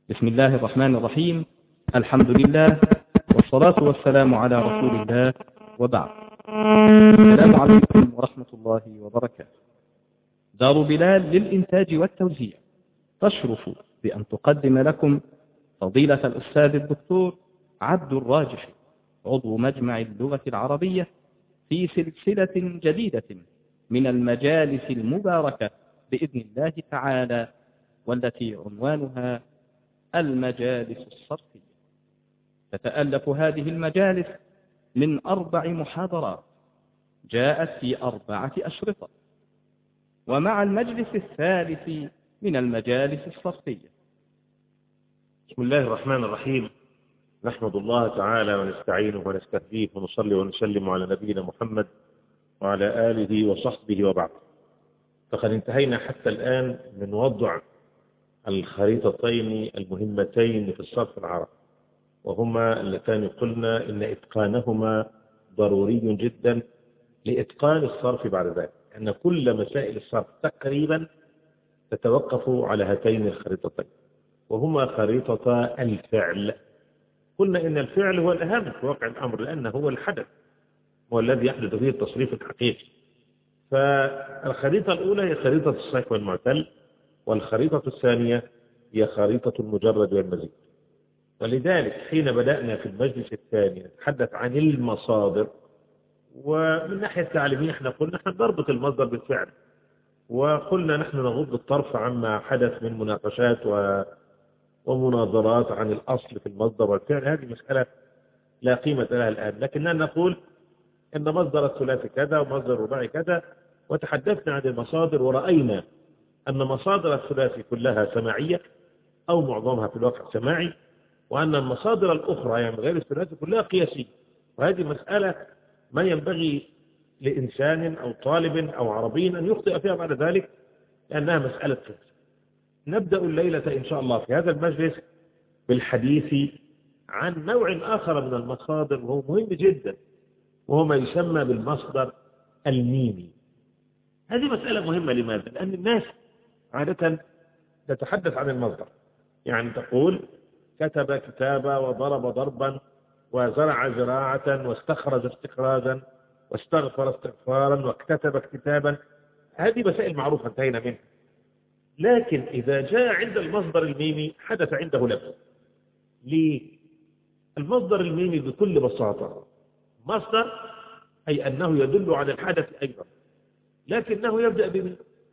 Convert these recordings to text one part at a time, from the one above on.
بسم الله الرحمن الرحيم. الحمد لله والصلاة والسلام على رسول الله، وبعد. السلام عليكم ورحمة الله وبركاته. دار بلال للإنتاج والتوزيع تشرف بأن تقدم لكم فضيلة الأستاذ الدكتور عبد الراجح، عضو مجمع اللغة العربية، في سلسلة جديدة من المجالس المباركة بإذن الله تعالى، والتي عنوانها المجالس الصرفية. تتألف هذه المجالس من 4 محاضرات جاءت في 4 أشرطة، ومع المجلس الثالث من المجالس الصرفية. بسم الله الرحمن الرحيم. نحمد الله تعالى ونستعينه ونستهديه ونصلي ونسلم على نبينا محمد وعلى آله وصحبه وبعد. فقد انتهينا حتى الآن من وضع الخريطتين المهمتين في الصرف العربي، وهما اللتان قلنا إن إتقانهما ضروري جدا لإتقان الصرف بعد ذلك، أن كل مسائل الصرف تقريبا تتوقف على هاتين الخريطتين، وهما خريطة الفعل. قلنا إن الفعل هو الأهم في واقع الأمر، لأنه هو الحدث، هو الذي يحدث فيه التصريف الحقيقي. فالخريطة الأولى هي خريطة الصحيح والمعتل، والخريطة الثانية هي خريطة المجرد والمزيد. ولذلك حين بدأنا في المجلس الثاني نتحدث عن المصادر، ومن ناحية التعليمية احنا قلنا نحن نربط المصدر بالفعل، وقلنا نحن نغض الطرف عما حدث من مناقشات ومناظرات عن الأصل في المصدر والفعل. هذه مسألة لا قيمة لها الآن، لكننا نقول أن مصدر الثلاثي كذا ومصدر الرباعي كذا، وتحدثنا عن المصادر ورأينا أن مصادر الثلاثي كلها سماعية أو معظمها في الواقع سماعي، وأن المصادر الأخرى يعني غير الثلاثي كلها قياسية. وهذه مسألة ما ينبغي لإنسان أو طالب أو عربي أن يخطئ فيها بعد ذلك، لأنها مسألة قياس. نبدأ الليلة إن شاء الله في هذا المجلس بالحديث عن نوع آخر من المصادر، وهو مهم جدا، وهو ما يسمى بالمصدر الميمي. هذه مسألة مهمة. لماذا؟ لأن الناس عادة تتحدث عن المصدر، يعني تقول كتب كتابا وضرب ضربا وزرع زراعة واستخرج استخراجا واستغفر استغفارا واكتتب اكتتابا. هذه مسائل معروفة انتهينا منها. لكن إذا جاء عند المصدر الميمي حدث عنده لبس. ليه؟ المصدر الميمي بكل بساطة مصدر، أي أنه يدل على الحدث أيضا، لكنه يبدأ بمين؟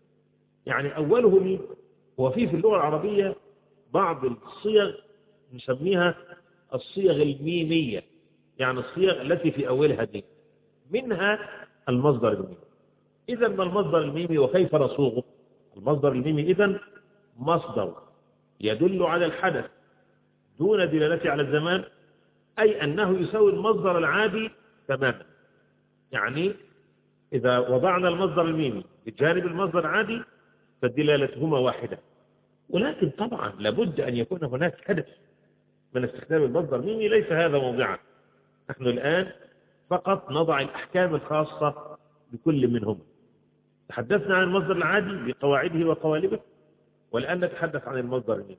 يعني أوله مين؟ وفي اللغة العربية بعض الصيغ نسميها الصيغ الميمية، يعني الصيغ التي في أولها دي، منها المصدر الميمي. إذا ما المصدر الميمي وكيف نصوغه؟ المصدر الميمي إذن مصدر يدل على الحدث دون دلالته على الزمان، أي أنه يساوي المصدر العادي تماما. يعني إذا وضعنا المصدر الميمي بجانب المصدر العادي فدلالتهما واحدة. ولكن طبعا لابد أن يكون هناك هدف من استخدام المصدر الميمي، ليس هذا موضعا. نحن الآن فقط نضع الأحكام الخاصة بكل منهما. تحدثنا عن المصدر العادي بقواعده وقوالبه، والآن نتحدث عن المصدر الميمي.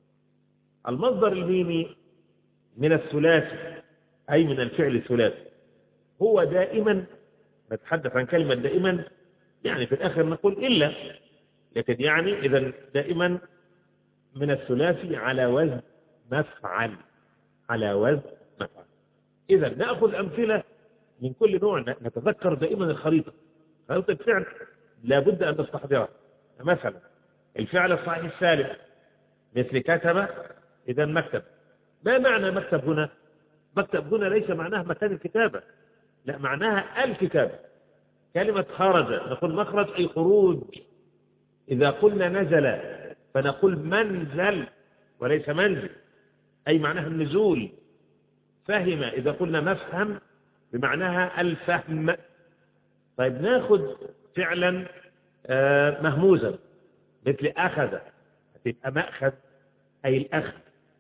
المصدر الميمي من الثلاثي، أي من الفعل الثلاثي، هو دائما، نتحدث عن كلمة دائما يعني في الآخر نقول إلا، لكن يعني إذا دائما من الثلاثي على وزن مفعل، على وزن مفعل. إذا نأخذ أمثلة من كل نوع، نتذكر دائما الخريطة. خريطة الفعل لابد أن نستحضرها. مثلا الفعل الصحيح السالم مثل كتب، إذا مكتب. ما معنى مكتب هنا؟ مكتب هنا ليس معناها مكان الكتابة، لا، معناها الكتابة. كلمة خرج نقول مخرج أي خروج. إذا قلنا نزل فنقول منزل وليس منزل، أي معناها النزول. فهم إذا قلنا مفهم بمعناها الفهم. طيب ناخذ فعلا مهموزا مثل أخذ، تبقى مأخذ أي الأخذ.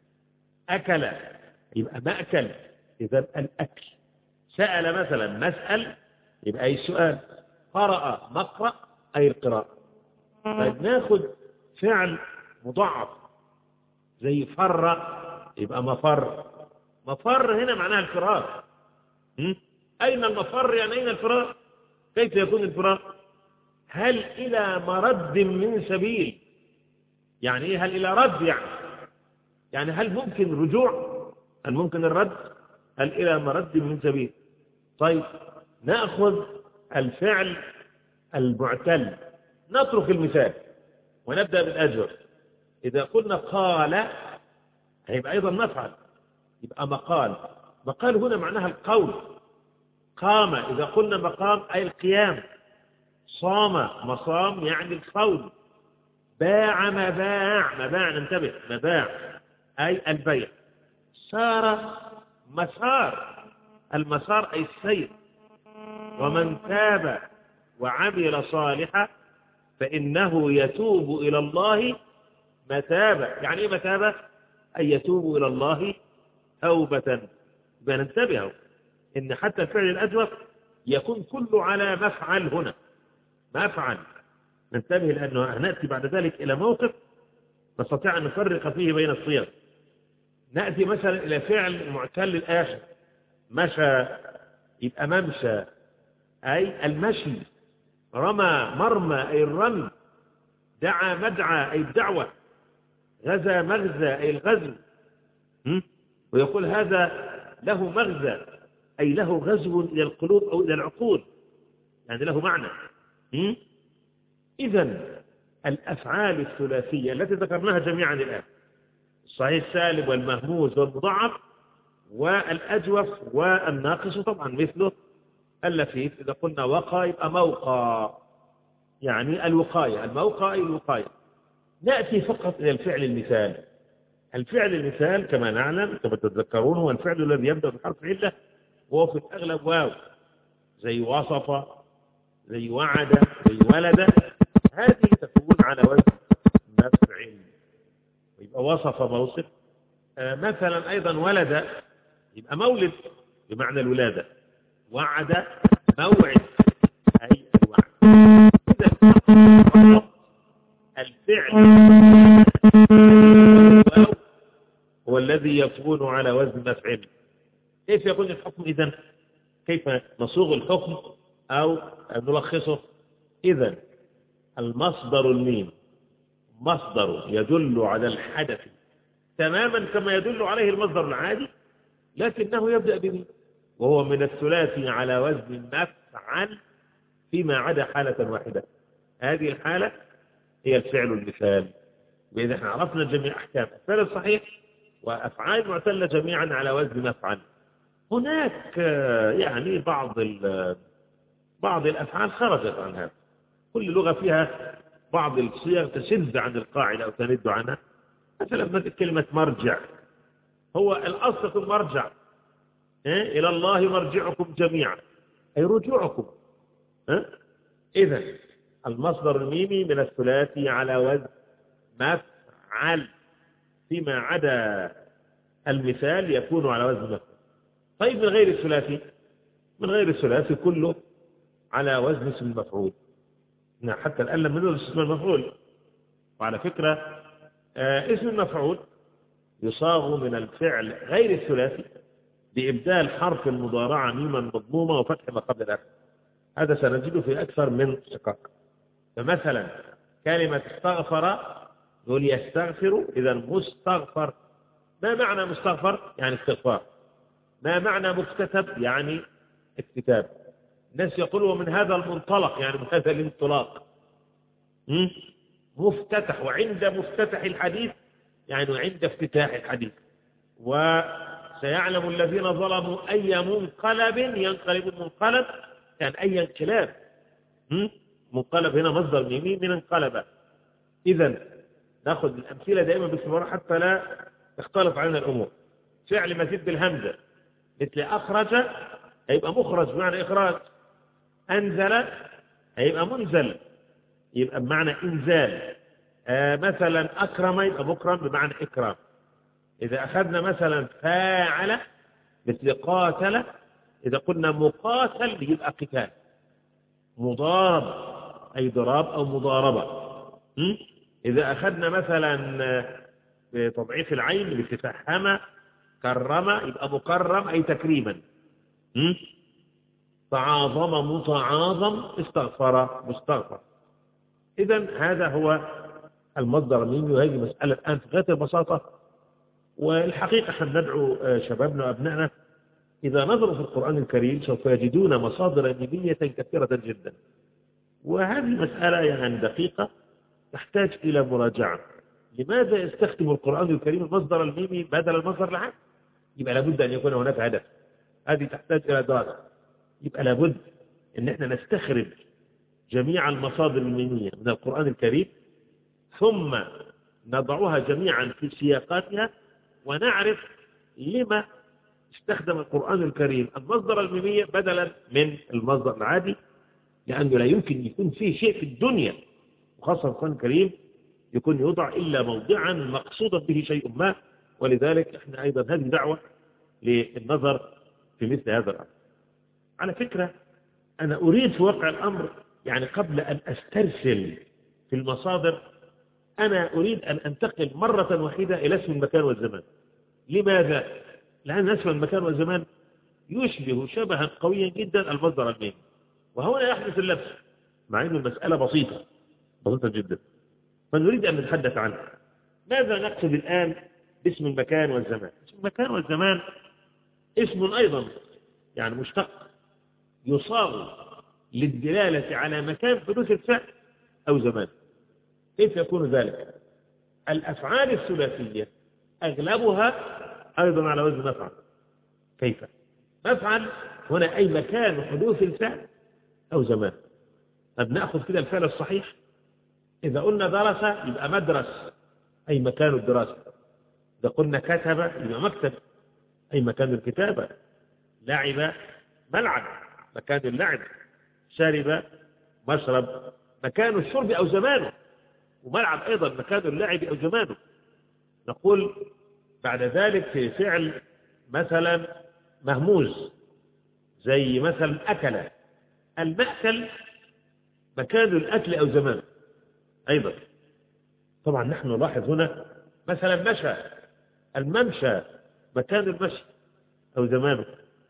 أكل يبقى مأكل، إذا الأكل. سأل مثلا مسأل يبقى أي السؤال. قرأ مقرأ أي القراءة. طيب ناخذ فعل مضاعف زي فر يبقى مفر. مفر هنا معناها الفرار. أين المفر؟ يعني أين الفرار؟ كيف يكون الفرار؟ هل إلى مرد من سبيل؟ يعني إيه هل إلى رد؟ يعني هل ممكن رجوع؟ هل ممكن الرد؟ هل إلى مرد من سبيل؟ طيب نأخذ الفعل المعتل، نترك المثال ونبدأ بالأجر. إذا قلنا قال هيبقى أيضا نفعل، يبقى مقال. مقال هنا معناها القول. قام إذا قلنا مقام أي القيام. صام مصام يعني الصوم. باع مباع، مباع ننتبه، مباع أي البيع. سار مسار، المسار أي السير. ومن تاب وعمل صالحا فإنه يتوب إلى الله متابة. يعني إيه متابة؟ أي يتوب إلى الله توبة. بننتبه إن حتى الفعل الأجوف يكون كله على مفعل هنا، مفعل. ننتبه لأنه نأتي بعد ذلك إلى موقف نستطيع أن نفرق فيه بين الصيغ. نأتي مثلا إلى فعل معتل الآخر، مشى يبقى ممشى أي المشي. رمى مرمى أي الرمي. دعا مدعى أي الدعوة. غزا مغزى أي الغزو. ويقول هذا له مغزى أي له غزو إلى القلوب أو إلى العقول، يعني له معنى. إذن الأفعال الثلاثية التي ذكرناها جميعا الآن، الصحيح السالب والمهموز والمضاعف والأجوف والناقص طبعا مثله اللفيف. إذا قلنا وقى يبقى موقى، يعني الوقاية. الموقى أي الوقاية. نأتي فقط إلى الفعل المثال. الفعل المثال كما نعلم كما تتذكرون هو الفعل الذي يبدأ بحرف علة وهو في الأغلب واو، زي وصف، زي وعد، زي ولد. هذه تكون على وزن مفعل، يبقى وصف موصف. مثلا أيضا ولد يبقى مولد بمعنى الولادة. وعد موعد أي الوعد. إذا الفعل هو الذي يكون على وزن مفعل. كيف يكون الحكم إذن؟ كيف نصوغ الحكم أو نلخصه؟ إذن المصدر الميم مصدر يدل على الحدث تماما كما يدل عليه المصدر العادي، لكنه يبدأ بميم، وهو من الثلاثي على وزن مفعل فيما عدا حالة واحدة. هذه الحالة هي الفعل المثال. وإذا احنا عرفنا جميع أحكام الفعل الصحيح وأفعال المعتلة جميعا على وزن مفعل. هناك يعني بعض الأفعال خرجت عن هذا. كل لغة فيها بعض الصيغ تشذ عن القاعدة أو تند عنها. مثلا مثل كلمة مرجع، هو الأصل في المرجع إلى الله مرجعكم جميعا أي رجوعكم. إذن المصدر الميمي من الثلاثي على وزن مفعل فيما عدا المثال يكون على وزن مفعل. طيب من غير الثلاثي؟ من غير الثلاثي كله على وزن اسم المفعول. حتى الآن لم ندرس اسم المفعول. وعلى فكرة اسم المفعول يصاغ من الفعل غير الثلاثي بإبدال حرف المضارعة ميما مضمومة وفتح ما قبل الآخر. هذا سنجده في أكثر من شقاق. فمثلا كلمة استغفر يقول يستغفر، إذا مستغفر. ما معنى مستغفر؟ يعني استغفار. ما معنى مكتتب؟ يعني اكتتاب. الناس يقولوا من هذا المنطلق، يعني من هذا الانطلاق. مفتتح، وعند مفتتح الحديث يعني عند افتتاح الحديث. وسيعلم الذين ظلموا أي منقلب ينقلب المنقلب، يعني أي انقلاب. منقلب هنا مصدر ميمي من انقلب. إذن نأخذ الأمثلة دائما باستمرار حتى لا تختلف علينا الأمور. فعل مزيد بالهمزة مثل أخرج هيبقى مخرج بمعنى إخراج. أنزل هيبقى منزل يبقى بمعنى إنزال. مثلا أكرم يبقى مكرم بمعنى إكرام. إذا أخذنا مثلا فاعل مثل قاتل، إذا قلنا مقاتل يبقى قتال. مضارب أي ضراب أو مضاربة. إذا أخذنا مثلا بتضعيف العين بتفهم كرم يبقى مكرم أي تكريما. تعاظم متعاظم، استغفر مستغفر. إذن هذا هو المصدر الميمي، وهذه مسألة الآن في غاية البساطة. والحقيقة احنا ندعو شبابنا وأبنائنا إذا نظروا في القرآن الكريم سوف يجدون مصادر ميمية كثيرة جدا، وهذه مسألة يعني دقيقة تحتاج إلى مراجعة. لماذا يستخدم القرآن الكريم المصدر الميمي بدل المصدر العام؟ يبقى لابد أن يكون هناك هدف، هذه تحتاج إلى دراسة. يبقى لابد أن احنا نستخرج جميع المصادر الميمية من القرآن الكريم، ثم نضعها جميعا في سياقاتها، ونعرف لما استخدم القرآن الكريم المصدر الميمي بدلا من المصدر العادي، لأنه لا يمكن يكون فيه شيء في الدنيا وخاصة القرآن الكريم يكون يوضع إلا موضعا مقصودا به شيء ما. ولذلك احنا أيضا هذه دعوة للنظر في مثل هذا الأمر. على فكرة أنا أريد في واقع الأمر يعني قبل أن أسترسل في المصادر أنا أريد أن أنتقل مرة واحدة إلى اسم المكان والزمان. لماذا؟ لأن اسم المكان والزمان يشبه شبها قويا جدا المصدر الميمي، وهنا يحدث اللبس مع أن المسألة بسيطة جدا، فنريد أن نتحدث عنها. ماذا نقصد الآن باسم المكان والزمان؟ اسم المكان والزمان اسم أيضا يعني مشتق يصاغ للدلالة على مكان حدوث الفعل أو زمان. كيف يكون ذلك؟ الأفعال الثلاثية أغلبها أيضا على وزن مفعل. كيف؟ مفعل هنا أي مكان حدوث الفعل أو زمان. طب نأخذ كده الفعل الصحيح. إذا قلنا درس يبقى مدرس أي مكان الدراسة. إذا قلنا كتب يبقى مكتب أي مكان الكتابة. لعب ملعب مكان اللعب. شرب مشرب مكان الشرب أو زمانه، وملعب أيضا مكان اللعب أو زمانه. نقول بعد ذلك في فعل مثلا مهموز زي مثلا أكل، المأكل مكان الأكل أو زمانه أيضا. طبعا نحن نلاحظ هنا مثلا مشى، الممشى مكان المشي أو زمانه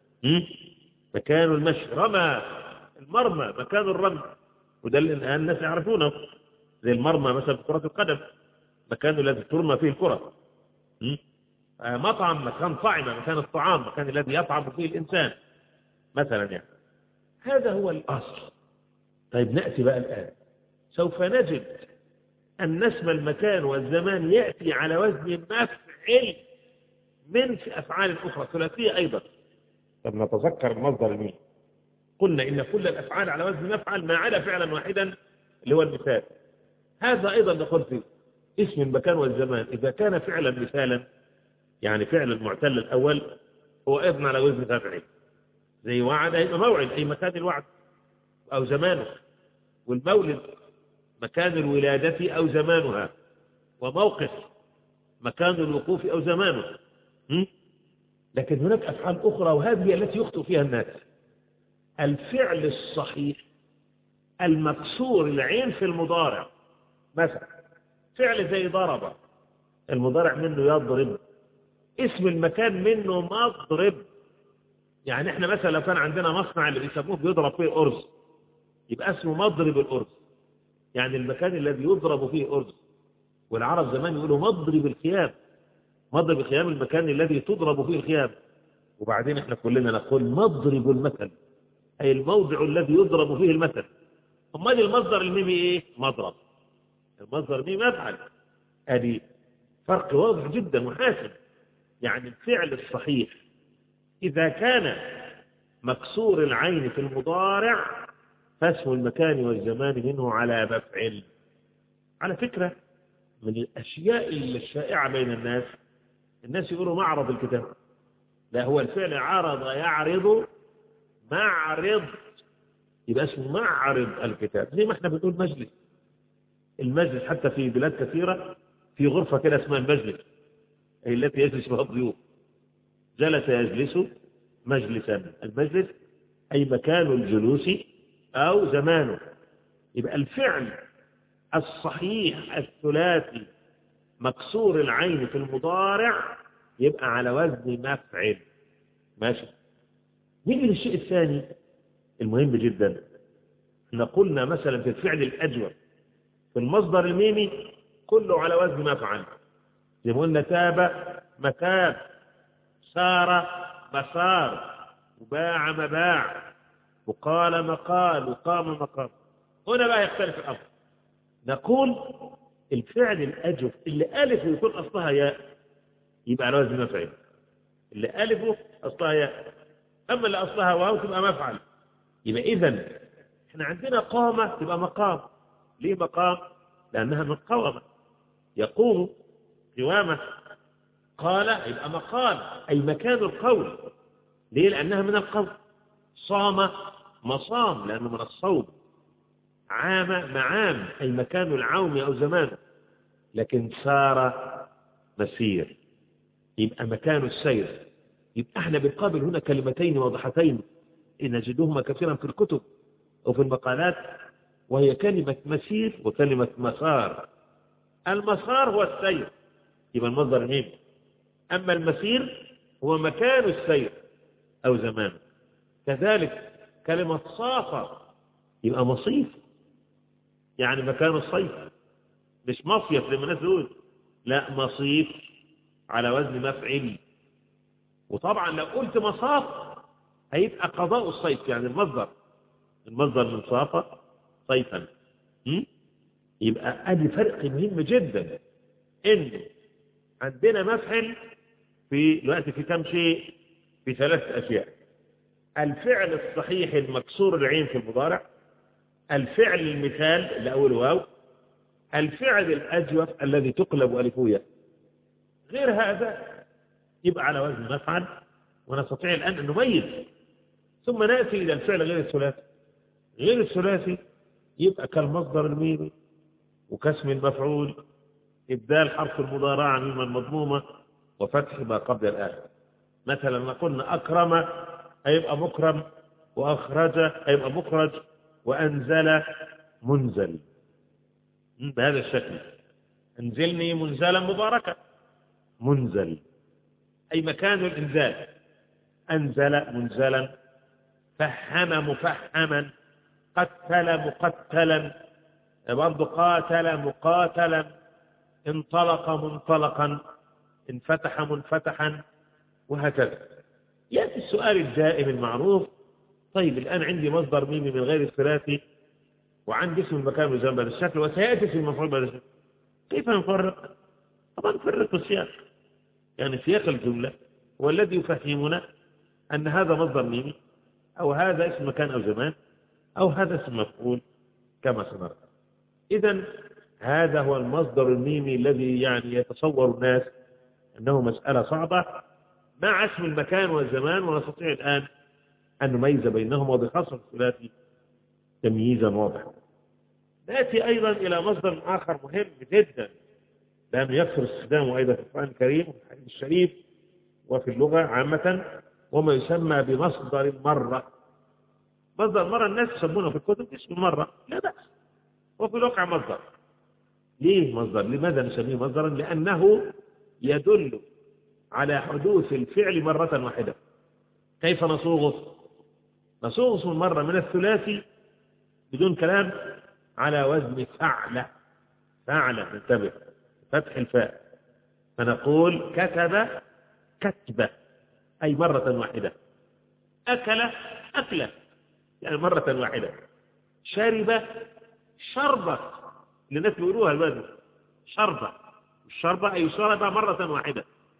مكان المشي. رمى، المرمى مكان الرمي، وده الآن الناس يعرفونه زي المرمى مثلا في كرة القدم مكان الذي ترمى فيه الكرة. مطعم مكان طعمة مكان الطعام مكان الذي يطعم فيه الإنسان مثلا يعني. هذا هو الأصل. طيب نأتي بقى الآن سوف نجد أن اسم المكان والزمان يأتي على وزن مفعل من في أفعال أخرى ثلاثية أيضا. طب نتذكر المصدر المين. قلنا إن كل الأفعال على وزن مفعل ما عدا فعلا واحدا اللي هو المثال. هذا أيضا نقول في اسم المكان والزمان إذا كان فعلا مثالا يعني فعل المعتل الأول هو أيضا على وزن مفعل. زي وعد أي موعد أي مكان الوعد أو زمانه، والمولد مكان الولادة أو زمانها، وموقف مكان الوقوف أو زمانه. لكن هناك أفعال أخرى وهذه التي يخطئ فيها الناس. الفعل الصحيح المكسور العين في المضارع، مثلا فعل زي ضرب المضارع منه يضرب، اسم المكان منه مضرب. يعني احنا مثلا لو كان عندنا مصنع اللي بيسموه بيضرب فيه الأرز يبقى اسمه مضرب الأرز، يعني المكان الذي يضرب فيه أرز. والعرب زمان يقولوا مضرب الخيام، مضرب الخيام المكان الذي تضرب فيه الخيام. وبعدين احنا كلنا نقول مضرب المثل أي الموضع الذي يضرب فيه المثل. امال المصدر الميمي ايه؟ مضرب. المصدر الميمي مفعل. ادي فرق واضح جدا وحاسم. يعني الفعل الصحيح إذا كان مكسور العين في المضارع فاسم المكان والزمان منه على مفعل. على فكرة من الأشياء الشائعة بين الناس يقولوا معرض الكتاب. لا، هو الفعل عرض يعرض معرض يبقى اسمه معرض الكتاب. زي ما احنا بنقول مجلس. المجلس حتى في بلاد كثيرة في غرفة كده اسمها المجلس أي التي يجلس بها الضيوف. جلس يجلس مجلسا. المجلس أي مكان الجلوس أو زمانه. يبقى الفعل الصحيح الثلاثي مكسور العين في المضارع يبقى على وزن مفعل. ماشي. نيجي للشيء الثاني المهم جدا. احنا قلنا مثلا في الفعل الأجوف في المصدر الميمي كله على وزن مفعل، زي ما قلنا تاب متاب، سار مسار، وباع مباع، وقال مقال، وقام مقام. هنا بقى يختلف الأمر. نقول الفعل الأجوف اللي ألف ويكون أصلها ياء يبقى على وزن مفعل، اللي ألفه أصلها ياء. أما اللي أصلها واو تبقى مفعل. يبقى إذن احنا عندنا قامة تبقى مقام. ليه مقام؟ لأنها من قومة، يقوم قوامة. قال يبقى مقال، أي مكان القول. ليه؟ لأنها من القول. صام مصام لأنه من الصوم. عام معام، أي مكان العوم أو زمانه. لكن سار مسير، يبقى مكان السير. يبقى احنا بنقابل هنا كلمتين واضحتين نجدهما كثيرا في الكتب أو في المقالات، وهي كلمة مسير وكلمة مسار. المسار هو السير، يبقى المصدر ميم. أما المسير هو مكان السير أو زمانه. كذلك كلمة صافة يبقى مصيف، يعني مكان الصيف، مش مصيف لما الناس تقول، لا مصيف على وزن مفعل. وطبعا لو قلت مصاف هيبقى قضاء الصيف، يعني المصدر من صافة صيفا. يبقى ادي فرق مهم جدا، ان عندنا مفعل في الوقت في كم شيء؟ في 3 أشياء. الفعل الصحيح المكسور العين في المضارع، الفعل المثال اللي أوله واو، الفعل الأجوف الذي تقلب ألفه ياء. غير هذا يبقى على وزن مفعل، ونستطيع الآن أن نميز. ثم نأتي إلى الفعل غير الثلاثي. غير الثلاثي يبقى كالمصدر الميمي وكاسم المفعول، إبدال حرف المضارعة ميما المضمومة وفتح ما قبل الآخر. مثلا ما قلنا أكرم هيبقى مكرم، وأخرج هيبقى مخرج، وأنزل منزل. بهذا الشكل. انزلني منزلا مباركا، منزل أي مكان الإنزال. أنزل منزلا، فحم مفحما، قتل مقتلا، برضه قاتل مقاتلا، انطلق منطلقا، انفتح منفتحا، وهكذا. يأتي السؤال الدائم المعروف: طيب الآن عندي مصدر ميمي من غير الثلاثي، وعندي اسم المكان بجنب هذا الشكل، وسيأتي اسم المفعول بهذا الشكل، كيف نفرق؟ طبعا نفرق السياق، يعني سياق الجملة هو الذي يفهمنا أن هذا مصدر ميمي، أو هذا اسم مكان أو زمان، أو هذا اسم مفعول كما سنرى. إذن هذا هو المصدر الميمي الذي يعني يتصور الناس أنه مسألة صعبة مع اسم المكان والزمان، ونستطيع الآن أن نميز بينهما وبخاصة الثلاثي تمييزا واضحا. نأتي أيضا إلى مصدر آخر مهم جدا، لأنه يكثر استخدامه أيضا في القرآن الكريم وفي الحديث الشريف وفي اللغة عامة، وما يسمى بمصدر المرة. مصدر المرة الناس يسمونه في الكتب اسم المرة، لا بأس، وفي الواقع مصدر. ليه مصدر؟ لماذا نسميه مصدرا؟ لأنه يدل على حدوث الفعل مرة واحدة. كيف نصوغه؟ نصوغ اسم المرة من الثلاثي بدون كلام على وزن فعل. فعل، انتبه، فتح الفاء، فنقول كتب كتبة أي مرة واحدة. أكل أكلة يعني مرة واحدة. شرب شربة، للناس بيقولوها الوزن شربة، الشربة أي شرب مرة واحدة.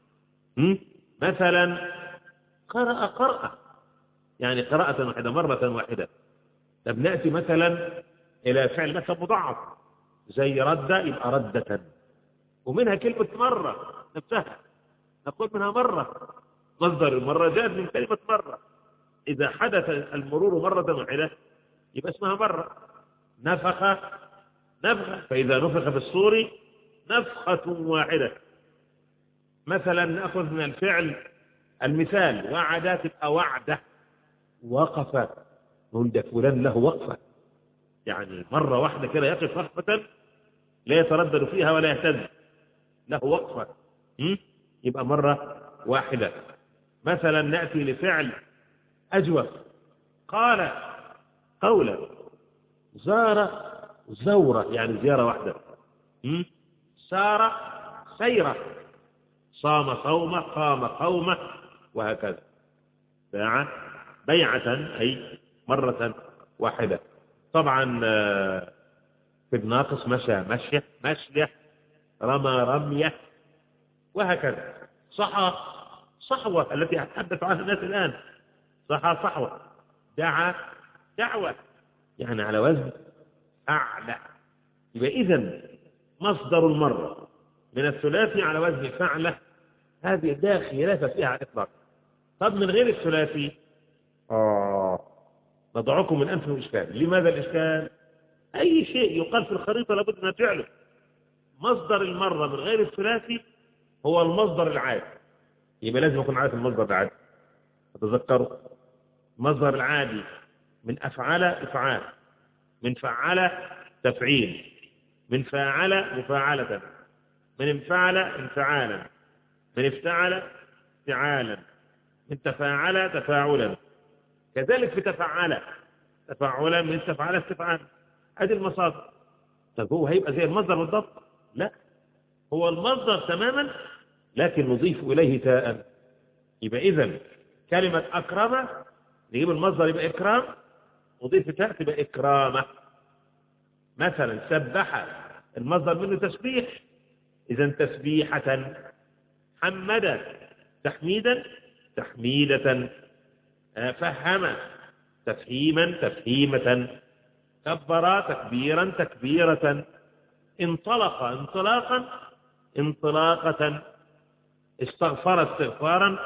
مثلا قرأ قرأة يعني قراءة واحدة مرة واحدة. طب نأتي مثلا إلى فعل مثلا مضاعف زي رد، يبقى ردة، ومنها كلمة مرة نفسها نقول منها مرة. مصدر المرة جاءت من كلمة مرة. إذا حدث المرور مرة واحدة يبقى اسمها مرة. نفخ نفخة، فإذا نفخ في الصور نفخة واحدة. مثلا نأخذ من الفعل المثال وعد تبقى وعدة. وقف، نقول ده فلان له وقفة، يعني مرة واحدة كده يقف وقفة لا يتردد فيها ولا يهتز. له وقفة، يبقى مرة واحدة. مثلا نأتي لفعل أجوف، قال قولا، زار زورة يعني زيارة واحدة، سار سيرة، صام صومة، قام قومة، وهكذا. باع بيعة أي مرة واحدة. طبعا في الناقص مشى مشية مشية، رمى رمية، وهكذا. صحى صحوة التي أتحدث عنها الناس الآن، صحى صحوة. دعا دعوة، يعني على وزن أعلى. يبقى إذن مصدر المرة من الثلاثي على وزن فعلة، هذه لا خلاف فيها على الإطلاق. طب من غير الثلاثي نضعكم من أنف الإشكال. لماذا الإشكال؟ أي شيء يقال في الخريطة لابد من فعله. مصدر المرة من غير الثلاثي هو المصدر العادي، يبقى لازم يكون عارف المصدر العادي. تذكروا المصدر العادي من أفعل إفعال، من فعل تفعيل، من فاعل مفاعلة، من انفعل انفعالا، من افتعل افتعالا، من تفاعل تفاعلا. كذلك في تفعل تفعلا، من تفعل استفعالا. هذه المصادر. طب هو هيبقى زي المصدر بالضبط؟ لا، هو المصدر تماما لكن نضيف إليه تاء. يبقى إذن كلمة أكرم نجيب المصدر يبقى إكرام، نضيف تاء تبقى إكرامة. مثلا سبح المصدر منه تسبيح، إذن تسبيحة. حمد تحميدا تحميدة. فهم تفهيما تفهيمة. كبر تكبيرا تكبيرة. انطلق انطلاقا انطلاقة. استغفر استغفارا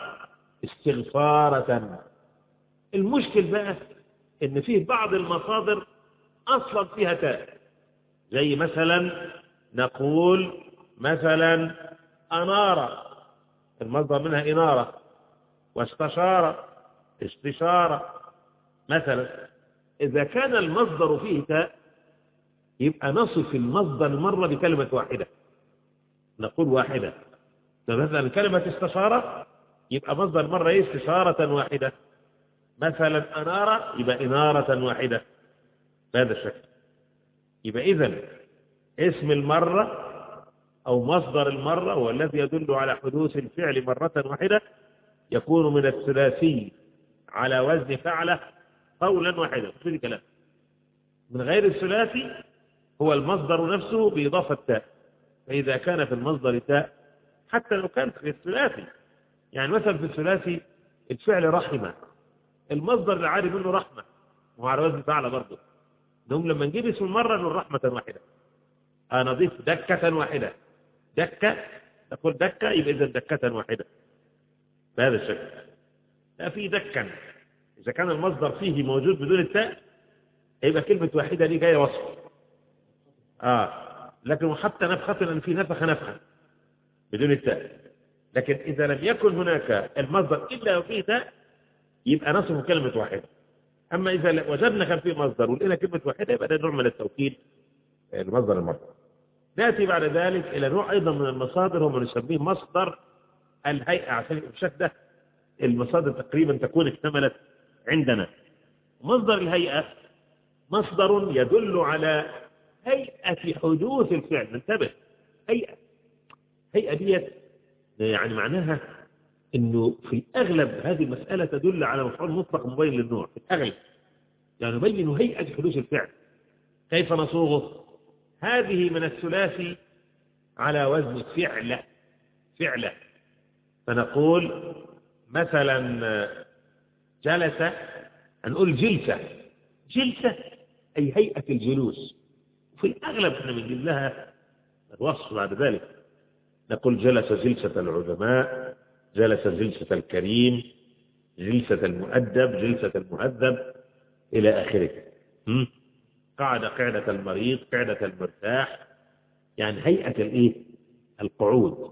استغفارة. المشكل بقى ان فيه بعض المصادر اصلا فيها تاء، زي مثلا نقول مثلا انار، المصدر منها انارة، واستشار استشارة مثلا. اذا كان المصدر فيه تاء يبقى نصف المصدر المرة بكلمة واحدة، نقول واحدة. مثلا كلمة استشارة يبقى مصدر مرة استشارة واحدة. مثلا أنارة يبقى إنارة واحدة، بهذا الشكل. يبقى إذن اسم المرة أو مصدر المرة هو الذي يدل على حدوث الفعل مرة واحدة، يكون من الثلاثي على وزن فعله قولا واحدا في كلام. من غير الثلاثي هو المصدر نفسه بإضافة تاء. فإذا كان في المصدر تاء حتى لو كانت في الثلاثي، يعني مثلا في الثلاثي الفعل رحمة، المصدر العادي منه رحمة وعلى وزن فعل برضه. نقوم لما نجيب اسم المرة نقول رحمة واحدة. نضيف دكة واحدة، دكة تقول دكة يبقى إذا دكة واحدة بهذا الشكل. لا في دكا، إذا كان المصدر فيه موجود بدون التاء يبقى كلمة واحدة دي جاية وصف. لكن حتى نفخة لأن في نفخ نفخة بدون التاء. لكن إذا لم يكن هناك المصدر إلا وفيه تاء يبقى نصف كلمة واحدة. أما إذا وجدنا كان فيه مصدر ولقينا كلمة واحدة يبقى ده نوع من التوكيد المصدر المصدر. نأتي بعد ذلك إلى نوع أيضا من المصادر هم نسميه مصدر الهيئة، عشان بالشكل ده المصادر تقريبا تكون اكتملت عندنا. مصدر الهيئة مصدر يدل على هيئة حدوث الفعل. انتبه، هيئة ديت يعني معناها انه في الاغلب هذه المسألة تدل على مفعول مطلق مبين للنوع في الاغلب، يعني نبين هيئة حدوث الفعل. كيف نصوغه؟ هذه من الثلاثي على وزن فعلة. فنقول مثلا جلس، هنقول جلسة أي هيئة الجلوس. في الأغلب احنا بنجيب لها الوصف بعد ذلك، نقول جلس جلسة العلماء، جلس جلسة الكريم، جلسة المؤدب، جلسة المهذب إلى آخره. قعد قعدة المريض، قعدة المرتاح، يعني هيئة القعود.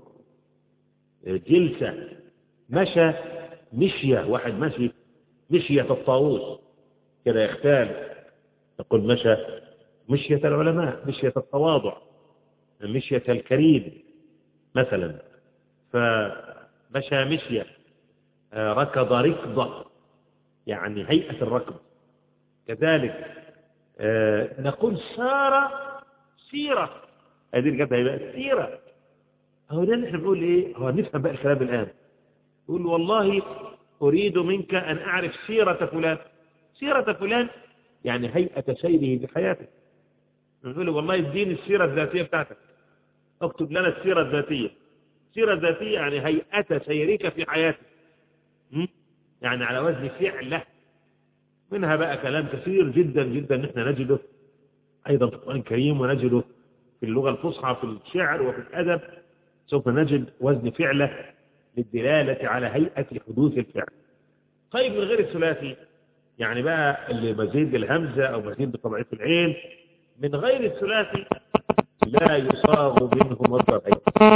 جلسة مشى مشية، واحد مشي مشية الطاووس كده يختال، نقول مشى مشية العلماء، مشية التواضع، مشية الكريم مثلا، فمشى مشية، ركض ركضة يعني هيئة الركض. كذلك نقول سار سيرة، هذه الجبهة هيبقى سيرة. هو ده اللي احنا بنقول ايه، هو نفهم بقى الكلام الآن. يقول والله أريد منك أن أعرف سيرة فلان. سيرة فلان يعني هيئة سيره في حياته. نقول والله اديني السيرة الذاتية بتاعتك، اكتب لنا السيرة الذاتية. السيرة الذاتية يعني هيئة سيرك في حياتك، يعني على وزن فعله. منها بقى كلام كثير جدا جدا نحن نجده أيضا في القرآن الكريم، ونجده في اللغة الفصحى في الشعر وفي الأدب. سوف نجد وزن فعله للدلالة على هيئة حدوث الفعل. طيب من غير الثلاثي، يعني بقى اللي مزيد بالهمزة أو مزيد بطبيعة العين، من غير الثلاثي لا يصاغ منه مصدر هيئة.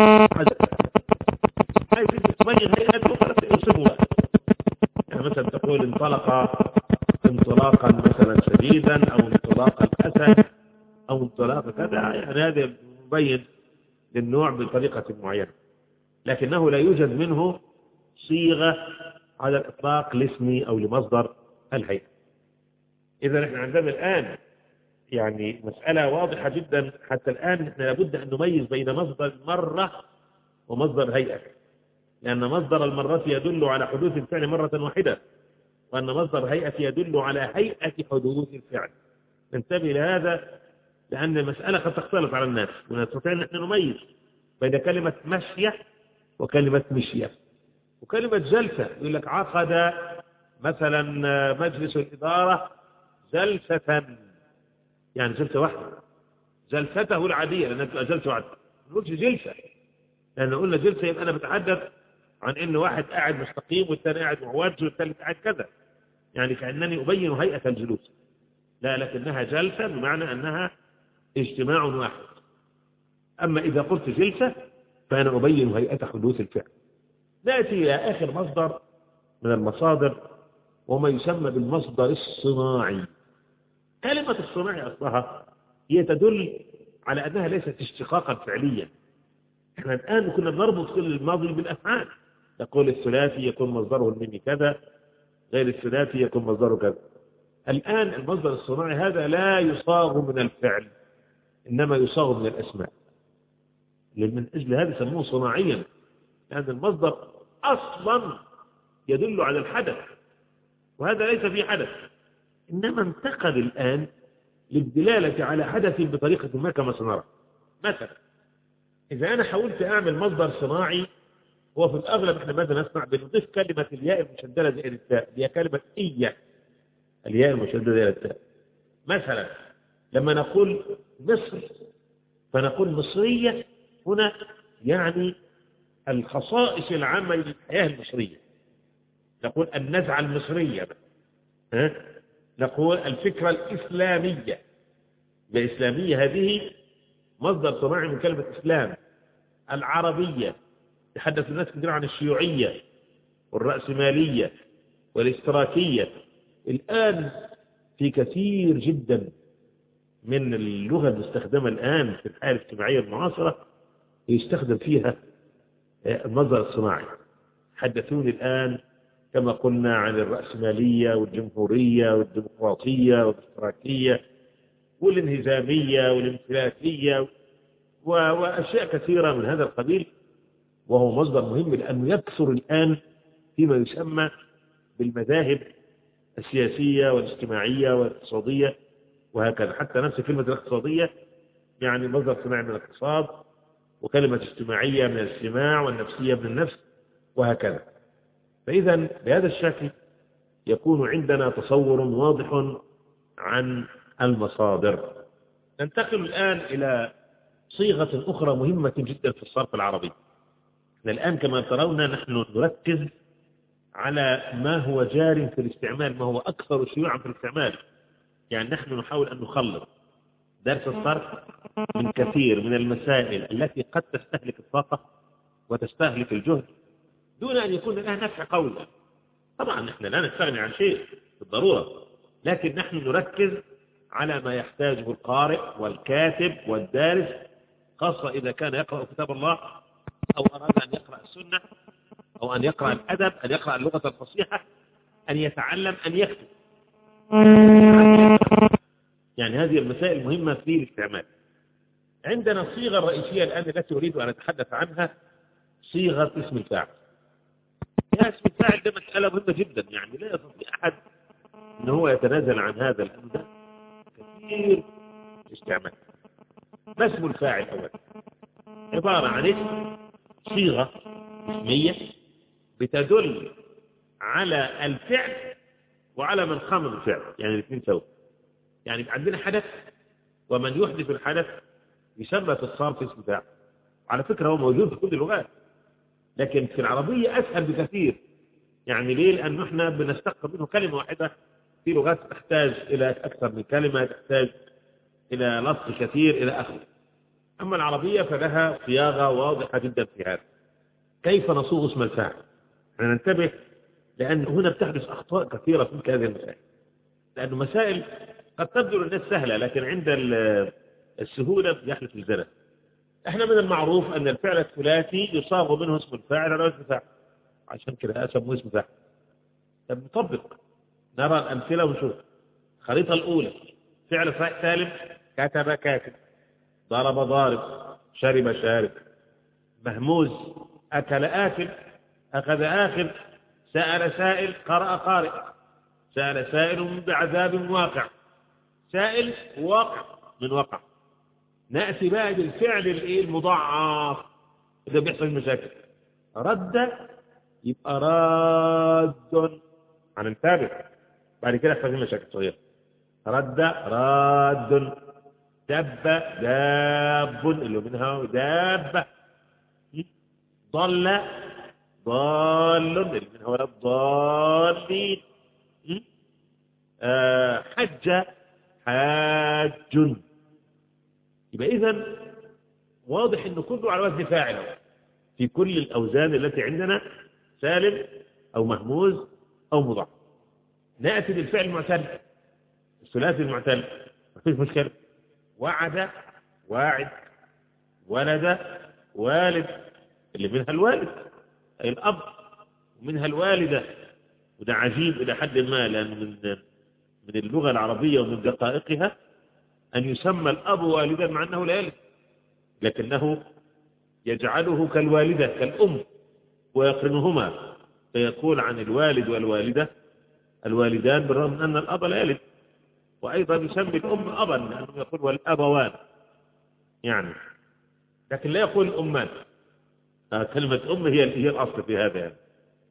عايز تبين هيئته فلا تنصبه بقى. يعني مثلا تقول انطلق انطلاقا مثلا شديدا، أو انطلاق الأسد، أو انطلاق كذا، يعني هذا مبين للنوع بطريقة معينة، لكنه لا يوجد منه صيغة على الإطلاق لاسم أو لمصدر الهيئة. إذا نحن عندنا الآن يعني مسألة واضحة جدا. حتى الآن نحن لابد أن نميز بين مصدر المرة ومصدر هيئة، لأن مصدر المرة يدل على حدوث الفعل مرة واحدة، وأن مصدر هيئة يدل على هيئة حدوث الفعل. ننتبه لهذا، لأن المسألة قد تختلف على الناس، ونستطيع أن نحن نميز بين كلمة مشية وكلمة مشية وكلمة جلسة. يقول لك عقد مثلا مجلس الإدارة جلسة، يعني جلسة واحدة، جلسته العادية لأنها تبقى جلسة واحدة. ما نقولش جلسة، لأن قلنا جلسة يبقى أنا بتحدث عن إن واحد قاعد مستقيم والثاني قاعد معوج والثالث قاعد كذا، يعني كأنني أبين هيئة الجلوس. لا، لكنها جلسة بمعنى أنها اجتماع واحد. أما إذا قلت جلسة فأنا أبين هيئة حدوث الفعل. نأتي إلى آخر مصدر من المصادر، وما يسمى بالمصدر الصناعي. كلمة الصناعي أصلها هي تدل على أنها ليست اشتقاقا فعليا. احنا الآن كنا بنربط كل الماضي بالأفعال، نقول الثلاثي يكون مصدره الميمي كذا، غير الثلاثي يكون مصدره كذا. الآن المصدر الصناعي هذا لا يصاغ من الفعل، إنما يصاغ من الأسماء. من أجل هذا سموه صناعيا، لأن المصدر أصلا يدل على الحدث، وهذا ليس في حدث، إنما انتقل الآن للدلالة على حدث بطريقة ما كما سنرى. مثلا إذا أنا حاولت أعمل مصدر صناعي، هو في الأغلب إحنا ماذا نسمع؟ بنضيف كلمة الياء المشددة زي التاء، هي كلمة إية، الياء المشددة زي التاء. مثلا لما نقول مصر فنقول مصرية، هنا يعني الخصائص العامة للحياة المصرية. نقول النزعة المصرية، نقول الفكرة الإسلامية. الإسلامية هذه مصدر صناعي من كلمة إسلام. العربية، تحدث الناس كثير عن الشيوعية والرأسمالية والاشتراكية. الآن في كثير جدا من اللغة المستخدمة الآن في الحياة الاجتماعية المعاصرة يستخدم فيها المصدر الصناعي. حدثوني الآن كما قلنا عن الرأسمالية والجمهورية والديمقراطية والاشتراكية والانهزامية والانفلاتية وأشياء كثيرة من هذا القبيل، وهو مصدر مهم لأنه يكثر الآن فيما يسمى بالمذاهب السياسية والاجتماعية والاقتصادية وهكذا. حتى نفس كلمة الاقتصادية يعني مصدر صناعي من الاقتصاد، وكلمة اجتماعية من الاجتماع، والنفسية من النفس وهكذا. فإذا بهذا الشكل يكون عندنا تصور واضح عن المصادر. ننتقل الآن إلى صيغة أخرى مهمة جدا في الصرف العربي. الآن كما ترون نحن نركز على ما هو جار في الاستعمال، ما هو أكثر شيوعا في الاستعمال. يعني نحن نحاول أن نخلص درس الصرف من كثير من المسائل التي قد تستهلك الطاقة وتستهلك الجهد دون أن يكون لها نفع قوي. طبعا نحن لا نستغني عن شيء بالضرورة، لكن نحن نركز على ما يحتاجه القارئ والكاتب والدارس، خاصة إذا كان يقرأ كتاب الله أو أراد أن يقرأ السنة أو أن يقرأ الأدب، أن يقرأ اللغة الفصيحة، أن يتعلم، أن يكتب. يعني هذه المسائل مهمة في الاستعمال. عندنا الصيغة الرئيسية الآن التي أريد أن أتحدث عنها صيغة اسم الفاعل. يا اسم الفاعل ده مسألة مهمة جدا، يعني لا يستطيع أحد أن هو يتنازل عن هذا الأمر ده كثير استعمال. ما اسم الفاعل أولا؟ عبارة عن اسم، صيغة اسمية بتدل على الفعل وعلى من قام بالفعل، يعني الاثنين سوا. يعني عندنا حدث ومن يحدث الحدث يسمى في الصرف اسم فاعل. على فكرة هو موجود في كل اللغات، لكن في العربية أسهل بكثير. يعني ليه؟ لأنه احنا بنستقبل منه كلمة واحدة. في لغات تحتاج إلى أكثر من كلمة، تحتاج إلى لفظ كثير إلى آخره. أما العربية فلها صياغة واضحة جدا في هذا. كيف نصوغ اسم الفاعل؟ ننتبه، لأن هنا بتحدث أخطاء كثيرة في هذه المسائل. لأنه مسائل قد تبدو للناس سهلة، لكن عند السهولة يحدث الزلل. احنا من المعروف أن الفعل الثلاثي يصاغ منه اسم الفاعل على اسم فاعل، عشان كده أسموه اسم فاعل. طب نطبق، نرى الأمثلة ونشوف. الخريطة الأولى فعل فاعل سالم: كتب كاتب، ضرب ضارب، شرب شارب، مهموز، أكل آكل، أخذ آخذ، سأل سائل، قرأ قارئ، سأل سائل بعذاب واقع. سائل واقع من وقع. نأتي بقى بالفعل المضاعف إذا بيحصل مشاكل. رد يبقى راد عن الثابت، بعد كده يحصل مشاكل صغيرة. رد راد. دب داب اللي منها دابة. ضل ضال اللي منها ولا الضالين. حج حاج. يبقى إذن واضح إنه كله على وزن فاعل في كل الأوزان التي عندنا، سالم أو مهموز أو مضاعف. نأتي بالفعل المعتل، الثلاثي المعتل، ما فيش مشكلة. وعد واعد، ولد والد اللي منها الوالد أي الأب، ومنها الوالدة. وده عجيب إلى حد ما، لأنه من اللغة العربية ومن دقائقها أن يسمى الأب والدا مع أنه لا يلد، لكنه يجعله كالوالدة كالأم ويقرنهما، فيقول عن الوالد والوالدة الوالدان، بالرغم من أن الأب لا يلد. وأيضا يسمي الأم أبا، لأنه يقول والأبوان يعني، لكن لا يقول الأمان. كلمة أم هي الأصل في هذا يعني.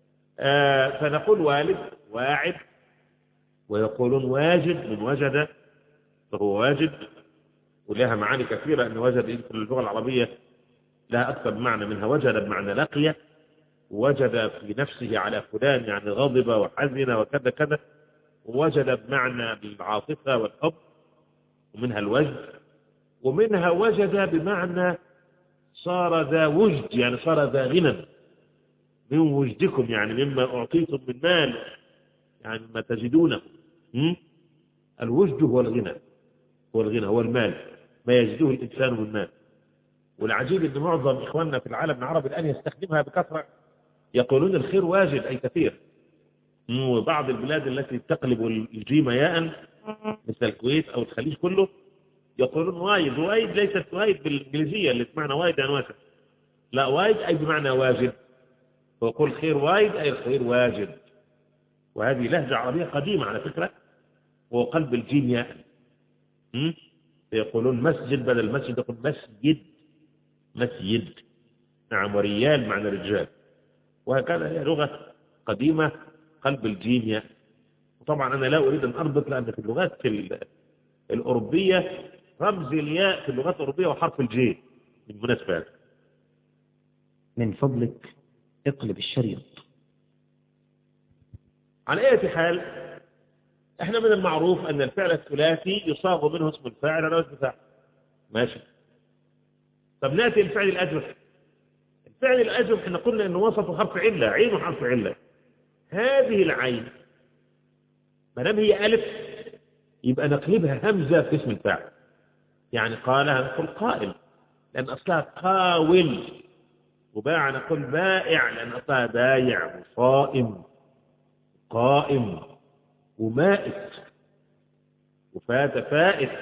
فنقول والد واعد، ويقولون واجد من وجد، فهو واجد. ولها معاني كثيرة، أن وجد يمكن اللغة العربية لها أكثر بمعنى، منها وجد بمعنى لقي، وجد في نفسه على فلان يعني غضب وحزن وكذا كذا، ووجد بمعنى العاطفة والحب، ومنها الوجد. ومنها وجد بمعنى صار ذا وجد، يعني صار ذا غنى من وجدكم، يعني مما أعطيتم من مال، يعني ما تجدونه. الوجد هو الغنى، هو المال، ما يجده الإنسان من مال. والعجيب أن معظم إخواننا في العالم العربي الآن يستخدمها بكثرة، يقولون الخير واجد أي كثير. وبعض البلاد التي تقلب الجيم ياء مثل الكويت أو الخليج كله يقولون وايد. وايد ليست وايد بالإنجليزية اللي بمعنى وايد يعني واسع، لا، وايد أي بمعنى واجد. ويقول خير وايد أي الخير واجد. وهذه لهجة عربية قديمة على فكرة، وقلب الجيم ياء. يقولون مسجد بدل مسجد يقول مسجد، مسجد. نعم، وريال معنى رجال. وهكذا هي لغة قديمة، قلب الجيم ياء. وطبعا أنا لا أريد أن أربط، لأن في اللغات الأوروبية رمز الياء في اللغات الأوروبية وحرف الجي بالمناسبة. من فضلك اقلب الشريط. على أي حال، احنا من المعروف أن الفعل الثلاثي يصاغ منه اسم الفاعل على وزن فاعل. ماشي. طب نأتي الفعل الأجوف. الفعل الأجوف احنا قلنا أنه وصف حرف علة، عين حرف علة. هذه العين ما دام هي ألف يبقى نقلبها همزة في اسم الفاعل. يعني قالها نقول قائل، لأن أصلها قاول. وباع نقول بائع لأن أصلها بايع وصائم قائم ومائت وفات فائت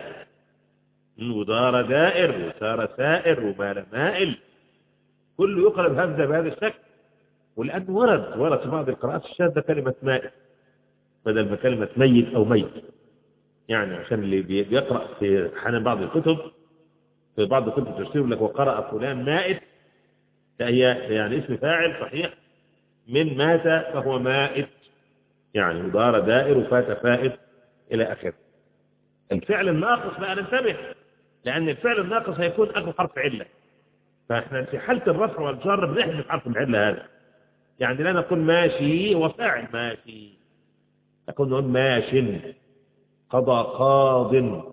ودار دائر وسار سائر ومال مائل، كله يقرب همزة بهذا الشكل. ولأنه ورد في بعض القراءات الشاذة كلمة مائت بدل ما كلمة ميت أو ميت، يعني عشان اللي بيقرأ في حال بعض الكتب، في بعض الكتب تفسير لك وقرأ فلان مائت، هي يعني اسم فاعل صحيح من مات فهو مائت، يعني ودار دائر وفات فائت إلى آخره. الفعل الناقص بقى ننتبه، لأن الفعل الناقص هيكون آخر حرف علة، فإحنا في حالة الرفع والجر بنحذف حرف العلة هذا. يعني لا نقول ماشي هو فاعل ماشي، نقول ماش، قضى قاض،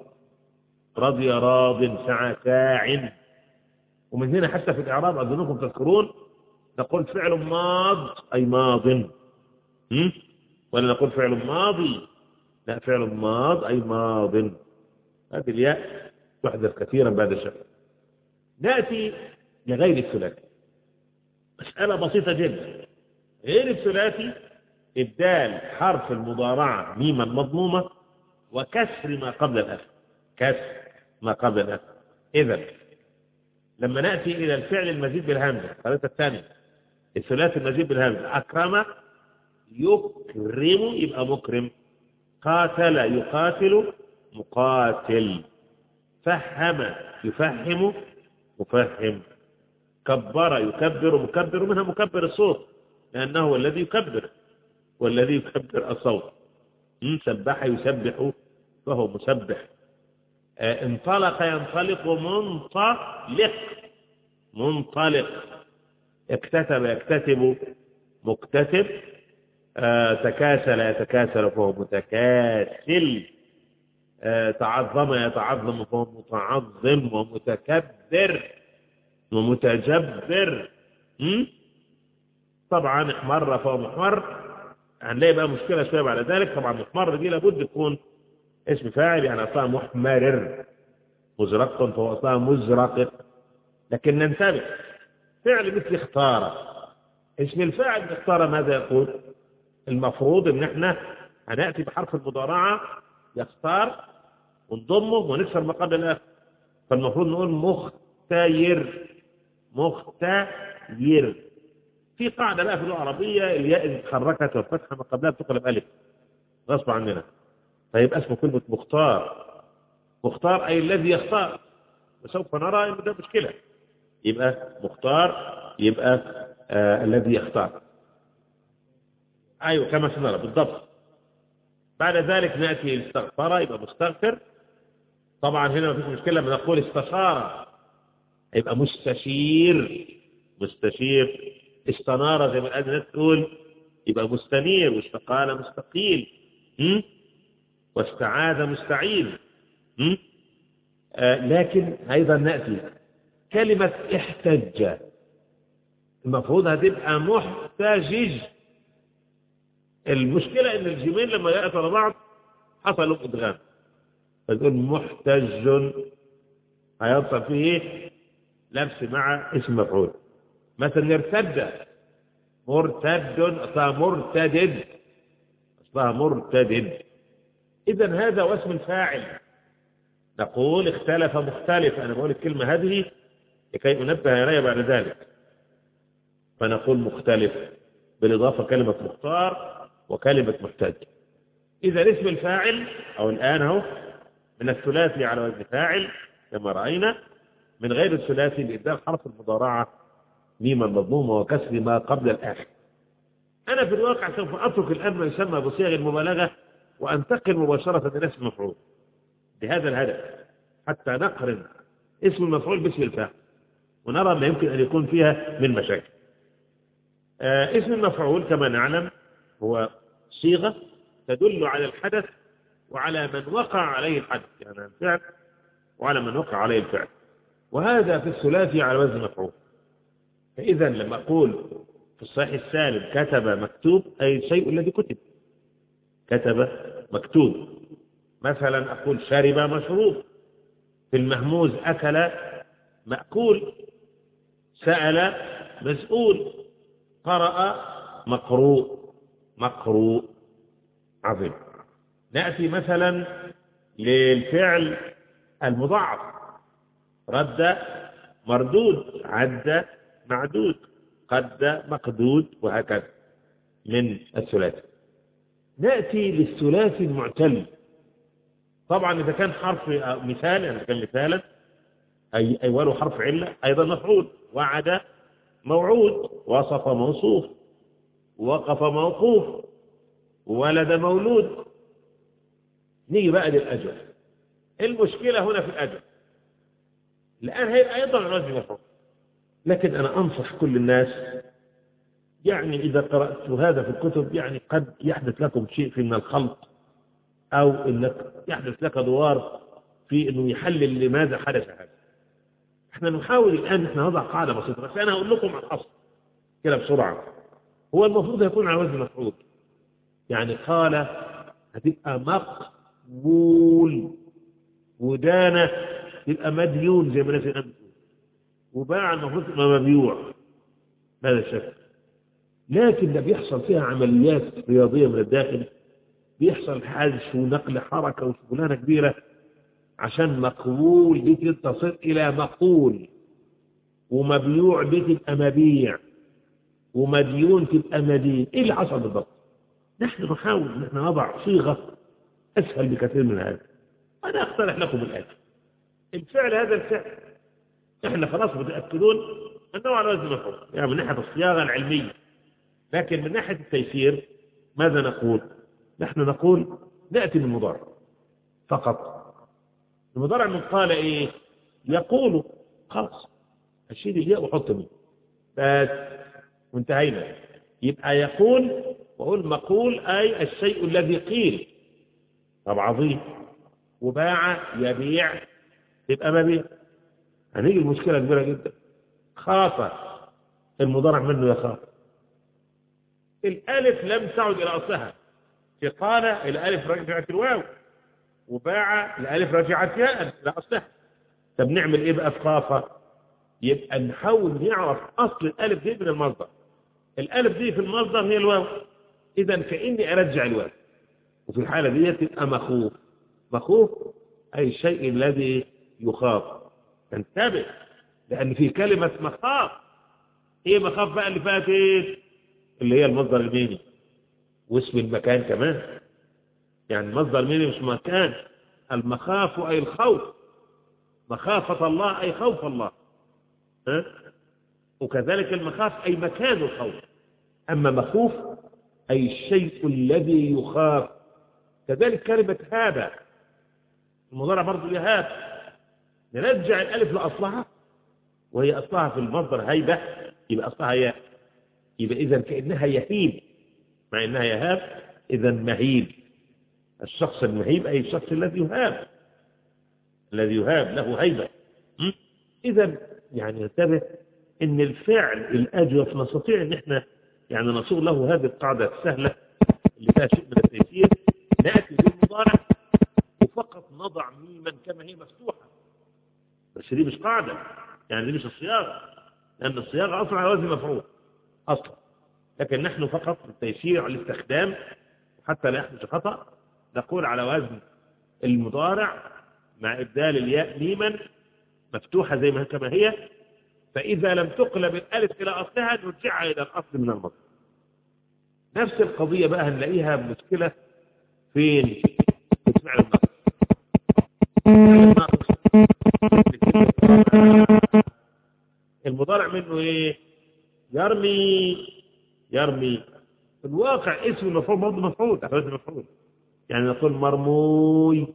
رضي راض، سعى ساع. ومن هنا حتى في الإعراب أظنكم تذكرون نقول فعل ماض أي ماض، ولا نقول فعل ماضي، لا فعل ماض أي ماض. هذه الياء تحذف كثيرا بهذا الشكل. نأتي لغير الثلاثي، مسألة بسيطة جدا. غير الثلاثي إبدال حرف المضارعة ميما مضمومة وكسر ما قبل الألف، كسر ما قبل الألف. إذا لما نأتي إلى الفعل المزيد بالهمزة الطريقة الثانية، الثلاثي المزيد بالهمزة، أكرم يكرم يبقى مكرم، قاتل يقاتل مقاتل، فهم يفهم مفهم، كبر يكبر مكبر، منها مكبر الصوت لأنه هو الذي يكبر والذي يكبر الصوت، سبح يسبح فهو مسبح، انطلق ينطلق منطلق منطلق، اكتتب يكتتب مكتتب، تكاسل يتكاسل فهو متكاسل، تعظم يتعظم فهو متعظم ومتكبر ومتجبر. طبعا احمر فهو محمر، هنلاقي بقى مشكلة شوية بعد ذلك. طبعا محمر دي لابد تكون اسم فاعل، يعني أصلها محمرر، مزرق فهو أصلها مزرق. لكن ننتبه، فعل مثل اختار، اسم الفاعل اختار ماذا يقول؟ المفروض ان احنا هنأتي بحرف المضارعة يختار ونضمه ونكسر ما قبل الآخر، فالمفروض نقول مختير مختير. في قاعدة بقى في اللغة العربية، الياء إذا اتحركت والفتحة ما قبلها بتقلب ألف غصب عننا، فيبقى اسمه كلمة مختار. مختار أي الذي يختار، وسوف نرى إن ده مشكلة. يبقى مختار يبقى الذي يختار، أيوة كما سنرى بالضبط. بعد ذلك نأتي استغفر يبقى مستغفر. طبعا هنا ما فيش مشكلة لما نقول استشار يبقى مستشير مستشير. استنار زي ما الناس تقول يبقى مستنير، واستقال مستقيل، واستعاذ مستعيذ. لكن أيضا نأتي كلمة احتج، المفروض هتبقى محتجج. المشكلة ان الجيمين لما يأتوا على بعض حصل لهم ادغام، فتقول محتج هيوصل فيه لبس مع اسم مفعول. مثلا ارتد مرتد اصلها مرتدد، اصلها مرتدد. اذا هذا واسم الفاعل. نقول اختلف مختلف، انا بقول الكلمة هذه لكي انبه اليها بعد ذلك، فنقول مختلف بالاضافة كلمة مختار وكلمة محتاج. إذا اسم الفاعل أو الآن هو من الثلاثي على وزن فاعل كما رأينا، من غير الثلاثي بإبدال حرف المضارعة ميما مضمومة وكسر ما قبل الآخر. أنا في الواقع سوف أترك الآن ما يسمى بصيغ المبالغة وأنتقل مباشرة إلى اسم المفعول بهذا الهدف، حتى نقرن اسم المفعول باسم الفاعل ونرى ما يمكن أن يكون فيها من مشاكل. اسم المفعول كما نعلم هو صيغة تدل على الحدث وعلى من وقع عليه الحدث، يعني الفعل وعلى من وقع عليه الفعل، وهذا في الثلاثي على وزن مفعول. فإذا لما أقول في الصحيح السالم كتب مكتوب، أي الشيء الذي كتب، كتب مكتوب. مثلا أقول شرب مشروب، في المهموز أكل مأكول، سأل مسؤول. قرأ مقروء، مقروء. عظيم. نأتي مثلا للفعل المضاعف، رد مردود، عد معدود، قد مقدود، وهكذا من الثلاثي. نأتي للثلاثي المعتل. طبعا إذا كان حرف مثال، يعني كان مثالا أي أوله حرف علة أيضا مفعول. وعد موعود، وصف موصوف، وقف موقوف، ولد مولود. نيجي بقى للأجل. المشكلة هنا في الأجل، الآن هي أيضا على وزن مفعول، لكن أنا أنصح كل الناس، يعني إذا قرأت هذا في الكتب يعني قد يحدث لكم شيء من الخلط، أو إنك يحدث لك دوار في إنه يحلل لماذا حدث هذا. احنا نحاول الآن نحن نضع قاعدة بسيطة، بس أنا أقول لكم الأصل كده بسرعة. هو المفروض يكون على وزن مفعول، يعني قال هتبقى مقبول، ودانة تبقى مديون زي ما الناس بتقول، وباع المفروض تبقى مبيوع بهذا الشكل. لكن ده بيحصل فيها عمليات رياضية من الداخل، بيحصل حذف ونقل حركة وشغلانة كبيرة عشان مقبول دي تصل إلى مقول، ومبيوع دي تبقى مبيع، ومديون تبقى مدين. إيه اللي حصل بالضبط؟ نحن نحاول ان احنا نضع صيغة أسهل بكثير من هذا. أنا أقترح لكم الآن الفعل، هذا الفعل احنا خلاص متأكدون أنه على وزن مفعول، يعني من ناحية الصياغة العلمية، لكن من ناحية التيسير ماذا نقول؟ نحن نقول نأتي بالمضارع فقط. المضارع من قال إيه؟ يقول، خلاص أشيل الياء وحط منه بس وانتهينا. يبقى يقول، وأقول مقول أي الشيء الذي قيل. طب عظيم. وباع يبيع يبقى مبيع. هنيجي المشكلة كبيرة جدا، خاف، المضارع منه يخاف. الألف لم تعد إلى أصلها، في قال الألف رجعت الواو، وباع الألف رجعت ياء إلى أصلها. طب نعمل إيه بقى في خاف؟ يبقى نحاول نعرف أصل الألف دي من المصدر. الألف دي في المصدر هي الواو، إذا كأني أرجع الواو، وفي الحالة دي تبقى مخوف. مخوف أي الشيء الذي يخاف. انتبه، لأن في كلمة مخاف. إيه مخاف بقى اللي فاتت؟ اللي هي المصدر الميمي واسم المكان كمان، يعني المصدر الميمي مش مكان. المخاف أي الخوف، مخافة الله أي خوف الله، ها؟ وكذلك المخاف أي مكان الخوف. أما مخوف أي الشيء الذي يخاف. كذلك كلمة هذا المضارع برضو يهاب، نرجع الألف لأصلها، وهي أصلها في المصدر هيبة، يبقى أصلها ياء، يبقى إذا كأنها يهيب، مع إنها يهاب إذا مهيب. الشخص المهيب أي الشخص الذي يهاب، الذي يهاب له هيبة. إذا يعني انتبه إن الفعل الأجوف نستطيع إن إحنا يعني نصوغ له هذه القاعدة السهلة اللي فيها شيء من التيسير. نأتي بالمضارع وفقط نضع ميما كما هي مفتوحة، بس دي مش قاعدة، يعني دي مش الصياغة، لأن الصياغة أصلا على وزن مفعول أصلا. لكن نحن فقط التيسير على الاستخدام، وحتى لا يحدث خطأ نقول على وزن المضارع مع إبدال الياء ميما مفتوحة زي ما كما هي، فإذا لم تقلب الألف إلى أصلها نرجعها إلى الأصل من المصدر. نفس القضية بقى هنلاقيها مشكلة فين؟ في فعل الناقص. المضارع منه إيه؟ يرمي، يرمي. في الواقع اسم المفعول برضه مفعول، أخذ مفعول، يعني نقول مرموي،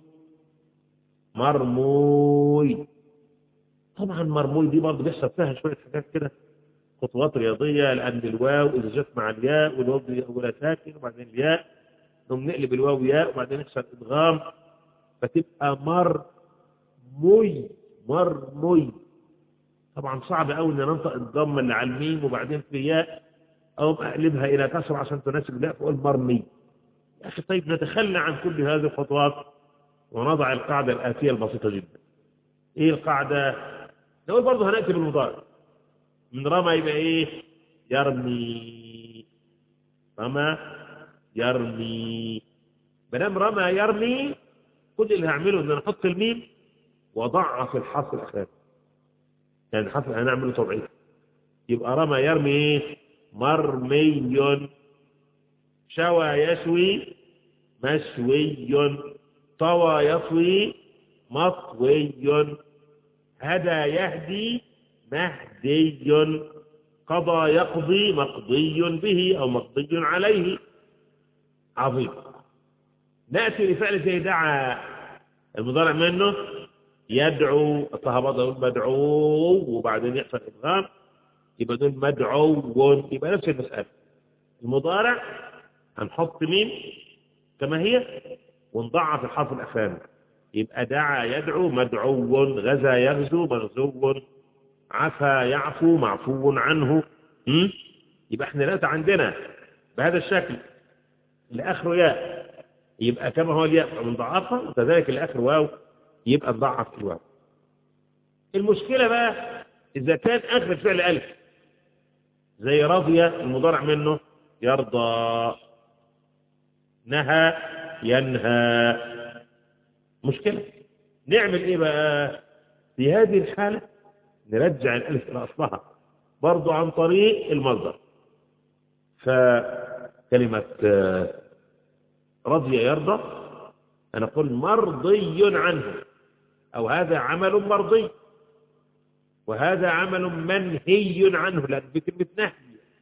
مرموي. طبعا مرموي دي برضه بيحصل فيها شوية حاجات كده، خطوات رياضية، لأن الواو إذا جت مع الياء والواو أولها ساكن وبعدين الياء، ثم نقلب الواو ياء وبعدين يحصل إدغام فتبقى مرموي، مرموي. طبعا صعب قوي إن ننطق الضمة اللي على الميم وبعدين في ياء أو أقلبها إلى كسر عشان تناسب الياء فأقول مرمي. يا أخي طيب نتخلى عن كل هذه الخطوات ونضع القاعدة الآتية البسيطة جدا. إيه القاعدة؟ نقول برضه هنأتي بالمضارع من رمى يبقى إيه؟ يرمي. رمى يرمي. بنام رمى يرمي، كل اللي هعمله ان انا احط الميم واضعف الحرف الاخراني، يعني الحرف هنعمله طبيعي، يبقى رمى يرمي ايه؟ مرمي. شوى يشوي مشوي. طوى يطوي مطوي. هدى يهدي مهدي. قضى يقضي مقضي به او مقضي عليه. عظيم. نأتي لفعل زي دعا، المضارع منه يدعو، الطهبات يقول مدعو وبعدين يحصل إدغام يبقى دول مدعو، يبقى نفس المسألة. المضارع هنحط مين كما هي ونضعف الحرف الأخراني، يبقى دعا يدعو مدعو، غزا يغزو مغزو، عفا يعفو معفو عنه. يبقى احنا دلوقتي عندنا بهذا الشكل اللي آخره ياء يبقى كما هو الياء مضاعفة، وكذلك اللي آخر واو يبقى نضعف الواو. المشكلة بقى إذا كان آخر الفعل ألف زي رضي المضارع منه يرضى، نهى ينهى. مشكلة. نعمل إيه بقى في هذه الحالة؟ نرجع الألف إلى أصلها برضو عن طريق المصدر. فكلمة رضي يرضى أنا أقول مرضي عنه، أو هذا عمل مرضي، وهذا عمل منهي عنه، لأن بكلمة نهي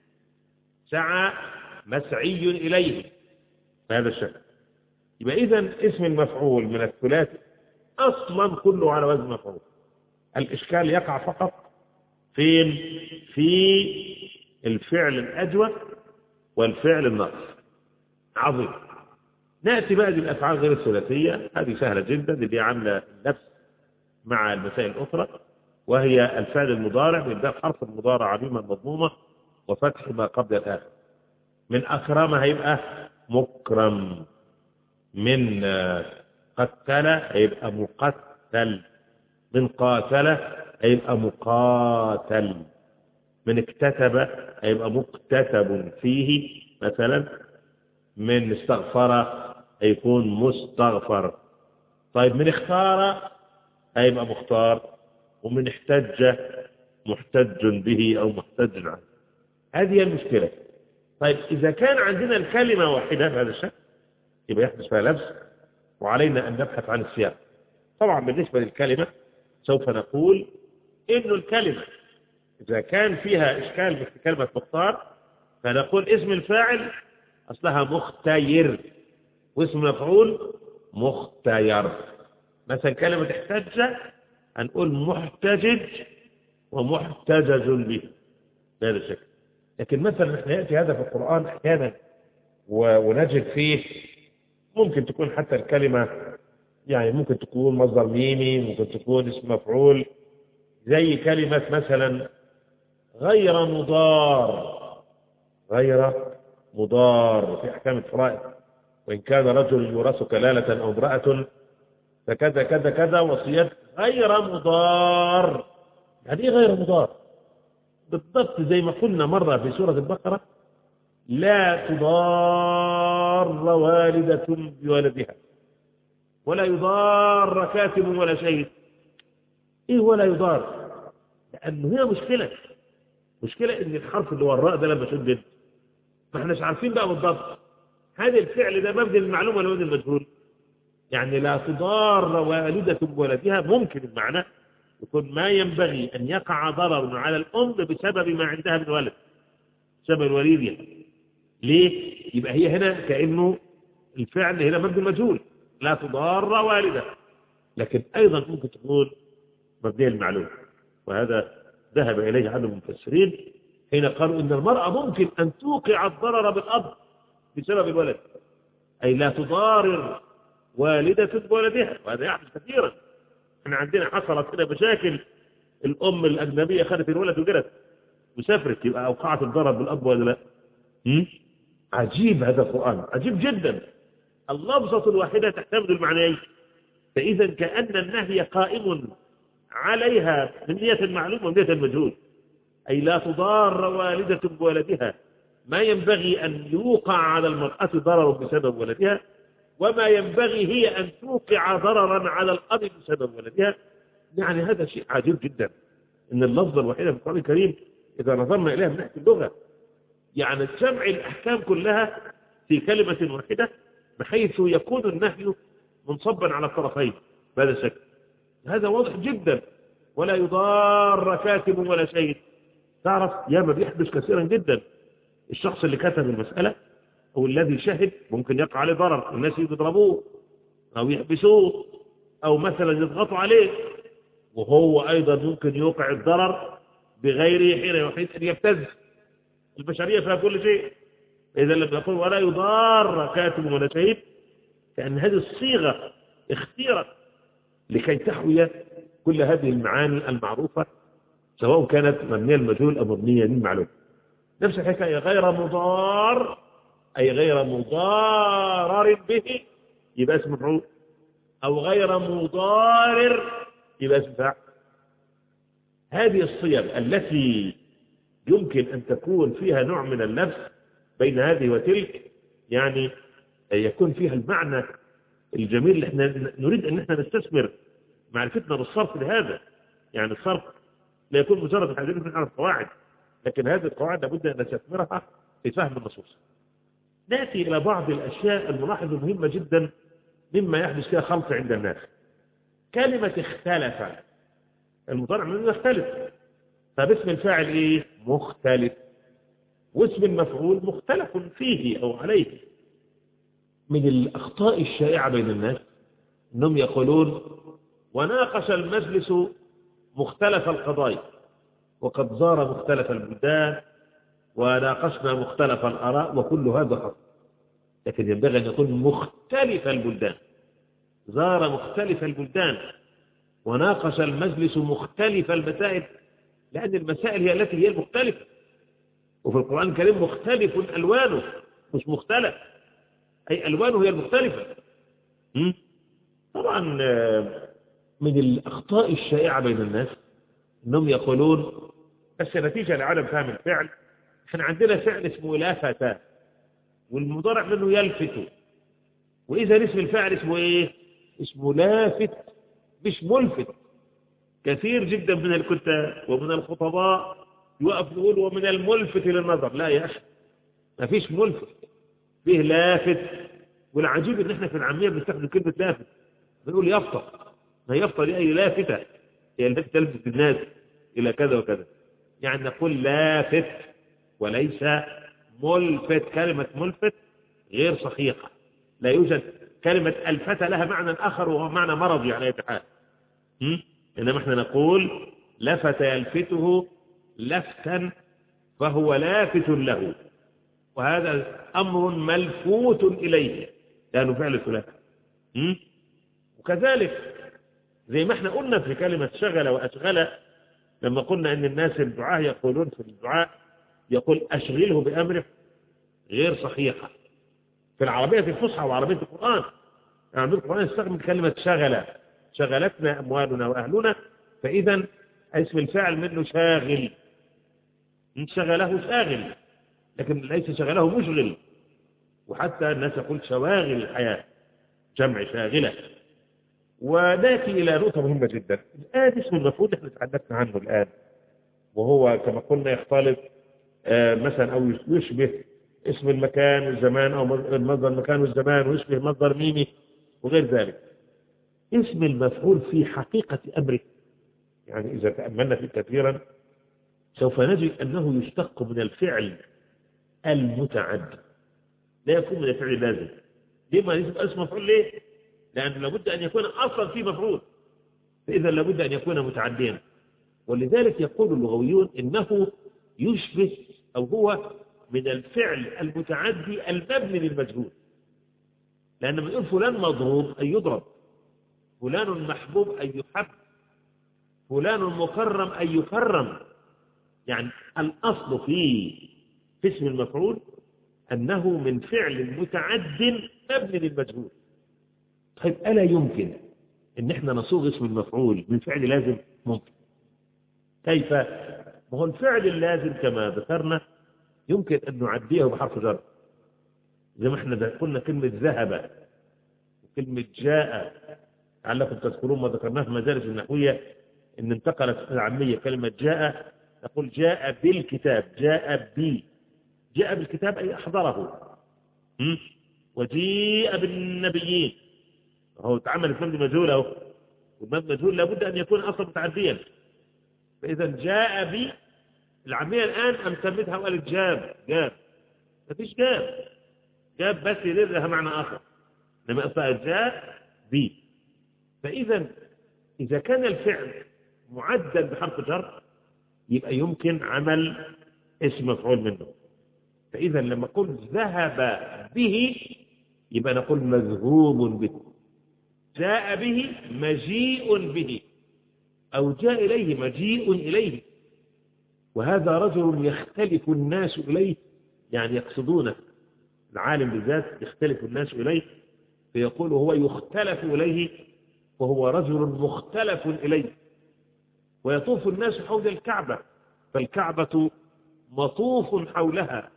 سعى مسعي إليه بهذا الشكل. يبقى إذن اسم المفعول من الثلاثي أصلا كله على وزن مفعول. الإشكال يقع فقط فين؟ في الفعل الأجوف والفعل الناقص. عظيم. نأتي بقى للأفعال غير الثلاثية، هذه سهلة جدا اللي عاملة نفس مع المسائل الأخرى، وهي الفعل المضارع بيبدأ حرف المضارع عميما مضمومة وفتح ما قبل الآخر. من أكرم هيبقى مكرم، من قتل هيبقى مقتل، من قاتل هيبقى مقاتل، من اكتتب هيبقى مكتتب فيه مثلا، من استغفر هيكون مستغفر. طيب من اختار هيبقى مختار، ومن احتج محتج به أو محتج عنه. هذه المشكلة. طيب إذا كان عندنا الكلمة واحدة بهذا الشكل يبقى يحدث فيها لبس، وعلينا أن نبحث عن السياق. طبعا بالنسبة للكلمة سوف نقول إنه الكلمة إذا كان فيها إشكال مثل كلمة مختار فنقول اسم الفاعل أصلها مختير، واسم مفعول مختير. مثلا كلمة احتج هنقول محتجج ومحتجج به بهذا الشكل. لكن مثلا احنا يأتي هذا في القرآن أحيانا ونجد فيه ممكن تكون حتى الكلمة يعني ممكن تكون مصدر ميمي، ممكن تكون اسم مفعول، زي كلمة مثلا غير مضار. غير مضار في أحكام الفرائض، وإن كان رجل يورث كلالة أو امرأة فكذا كذا كذا وصية غير مضار. يعني إيه غير مضار؟ بالضبط زي ما قلنا مرة في سورة البقرة لا تضار والدة بولدها ولا يضار كاتب ولا شهيد. إيه ولا يضار؟ لأنه هي مشكلة إن الحرف اللي وراء ده لما شدد ما احناش عارفين بقى بالضبط هذا الفعل ده مبني المعلوم ولا مبني المجهول. يعني لا تضار والدة بولدها ممكن المعنى يكون ما ينبغي أن يقع ضرر على الأم بسبب ما عندها من ولد، بسبب الوليدة. ليه؟ يبقى هي هنا كأنه الفعل هنا مبني المجهول لا تضار والدة، لكن أيضا ممكن تكون مبني المعلوم. وهذا ذهب إليه عدد المفسرين حين قالوا إن المرأة ممكن أن توقع الضرر بالأب بسبب الولد، أي لا تضارر والدة بولدها، وهذا يحدث كثيرا. احنا عندنا حصلت كده مشاكل، الأم الأجنبية خدت الولد وجرت وسافرت، يبقى أوقعت الضرر بالأب ولا لا؟ عجيب هذا القرآن، عجيب جدا. اللفظة الواحدة تحتمل المعنيين، فإذا كأن النهي قائم عليها من نية المعلوم ونية المجهول. أي لا تضار والدة بولدها ما ينبغي أن يوقع على المرأة ضرر بسبب ولدها، وما ينبغي هي أن توقع ضررا على الأب بسبب ولدها. يعني هذا شيء عجيب جدا، إن اللفظة الوحيدة في القرآن الكريم إذا نظرنا إليها من ناحية اللغة يعني جمع الأحكام كلها في كلمة واحدة، بحيث يكون النهي منصبا على الطرفين بهذا الشكل. هذا واضح جدا. ولا يضار كاتب ولا شهيد. تعرف ياما بيحدث كثيرا جدا الشخص اللي كتب المسألة أو الذي شهد ممكن يقع عليه ضرر، الناس يضربوه أو يحبسوه أو مثلا يضغطوا عليه، وهو أيضا ممكن يوقع الضرر بغيره حين يحيث أن يبتز. البشرية فيها كل شيء. إذا لم يقول ولا يضار كاتب ولا شهيد، كأن هذه الصيغة اختيرت لكي تحوي كل هذه المعاني المعروفة، سواء كانت مبنية المجهول أو مبنية للمعلوم. نفس الحكاية غير مضار، أي غير مضارر به يبقى اسم مفعول، أو غير مضارر يبقى اسم فاعل. هذه الصيغ التي يمكن أن تكون فيها نوع من اللبس بين هذه وتلك، يعني يكون فيها المعنى الجميل اللي احنا نريد أن احنا نستثمر معرفتنا بالصرف لهذا. يعني الصرف لا يكون مجرد حديث عن القواعد، لكن هذه القواعد لابد أن نستثمرها في فهم النصوص. نأتي إلى بعض الأشياء الملاحظة المهمة جدا مما يحدث فيها خلط عند الناس. كلمة اختلف، المضارع منه يختلف، فباسم الفاعل ايه؟ مختلف. واسم المفعول مختلف فيه أو عليه. من الأخطاء الشائعة بين الناس أنهم يقولون وناقش المجلس مختلف القضايا، وقد زار مختلف البلدان، وناقشنا مختلف الآراء، وكل هذا خطأ. لكن ينبغي أن يكون مختلف البلدان. زار مختلف البلدان وناقش المجلس مختلف المسائل، لأن المسائل هي التي هي المختلفة. وفي القرآن الكريم مختلف ألوانه، مش مختلف، أي ألوانه هي المختلفة. طبعا من الأخطاء الشائعة بين الناس أنهم يقولون بس نتيجة لعدم فهم الفعل، احنا عندنا فعل اسمه لافت، والمضارع منه يلفت، وإذا اسم الفاعل اسمه ايه؟ اسمه لافت مش ملفت. كثير جدا من الكتاب ومن الخطباء يوقف يقول ومن الملفت للنظر. لا يا أخي، ما فيش ملفت، فيه لافت. والعجيب ان احنا في العامية بنستخدم كلمة لافت، بنقول يفطر. ما يفطر دي أي لافتة، هي التي تلفت الناس إلى كذا وكذا. يعني نقول لافت وليس ملفت. كلمة ملفت غير صحيحة. لا يوجد كلمة الفت لها معنى آخر وهو معنى مرضي على أي حال. إنما احنا نقول لفت يلفته لفتا فهو لافت له، وهذا أمر ملفوت إليه لأنه فعل ثلاثي. وكذلك زي ما احنا قلنا في كلمة شغل وأشغل، لما قلنا أن الناس الدعاء يقولون في الدعاء يقول أشغله بأمره، غير صحيحة في العربية في الفصحى وعربية القرآن. عربية القرآن يستخدم كلمة شغل، شغلتنا أموالنا وأهلنا، فإذا اسم الفاعل منه شاغل، شغله شاغل، لكن ليس شغله مشغل. وحتى الناس يقول شواغل الحياة، جمع شاغلة. ونأتي إلى نقطة مهمة جدا. الآن اسم المفعول احنا تحدثنا عنه الآن، وهو كما قلنا يختلط مثلا أو يشبه اسم المكان والزمان، أو مصدر المكان والزمان، ويشبه مصدر ميمي وغير ذلك. اسم المفعول في حقيقة أمره، يعني إذا تأملنا فيه كثيرا سوف نجد أنه يشتق من الفعل المتعدي، لا يكون من الفعل اللازم. لما يسمى اسم مفعول؟ ليه؟ لأنه لابد أن يكون أصلا فيه مفعول، فإذا لابد أن يكون متعديا. ولذلك يقول اللغويون إنه يشبه أو هو من الفعل المتعدي المبني للمجهول. لأن من يقول فلان مضروب أي يضرب، فلان محبوب أي يحب، فلان مكرم أي يكرم. يعني الأصل في اسم المفعول أنه من فعل متعد مبني للمجهول. طيب ألا يمكن أن احنا نصوغ اسم المفعول من فعل لازم؟ ممكن. كيف؟ ما هو الفعل اللازم كما ذكرنا يمكن أن نعديه بحرف جر، زي ما احنا قلنا كلمة ذهب وكلمة جاء، لعلكم تذكرون ما ذكرناه في المجالس النحوية إن انتقلت العامية كلمة جاء، نقول جاء بالكتاب، جاء بي، جاء بالكتاب أي أحضره، وجيء بالنبيين، هو تعمل في مبني مجهول أهو، والمبني مجهول لابد أن يكون أصلا متعديا. فإذا جاء بي العامية الآن أم سميتها وقالت جاب، ما فيش جاب بس يدير لها معنى آخر، لما أصلا جاء بي. إذا كان الفعل معدل بحرف جر يبقى يمكن عمل اسم مفعول منه. فإذا لما قلت ذهب به يبقى نقول مذهوب به، جاء به مجيء به، أو جاء إليه مجيء إليه، وهذا رجل يختلف الناس إليه، يعني يقصدونه العالم بالذات يختلف الناس إليه، فيقول هو يختلف إليه وهو رجل مختلف إليه. ويطوف الناس حول الكعبة فالكعبة مطوف حولها.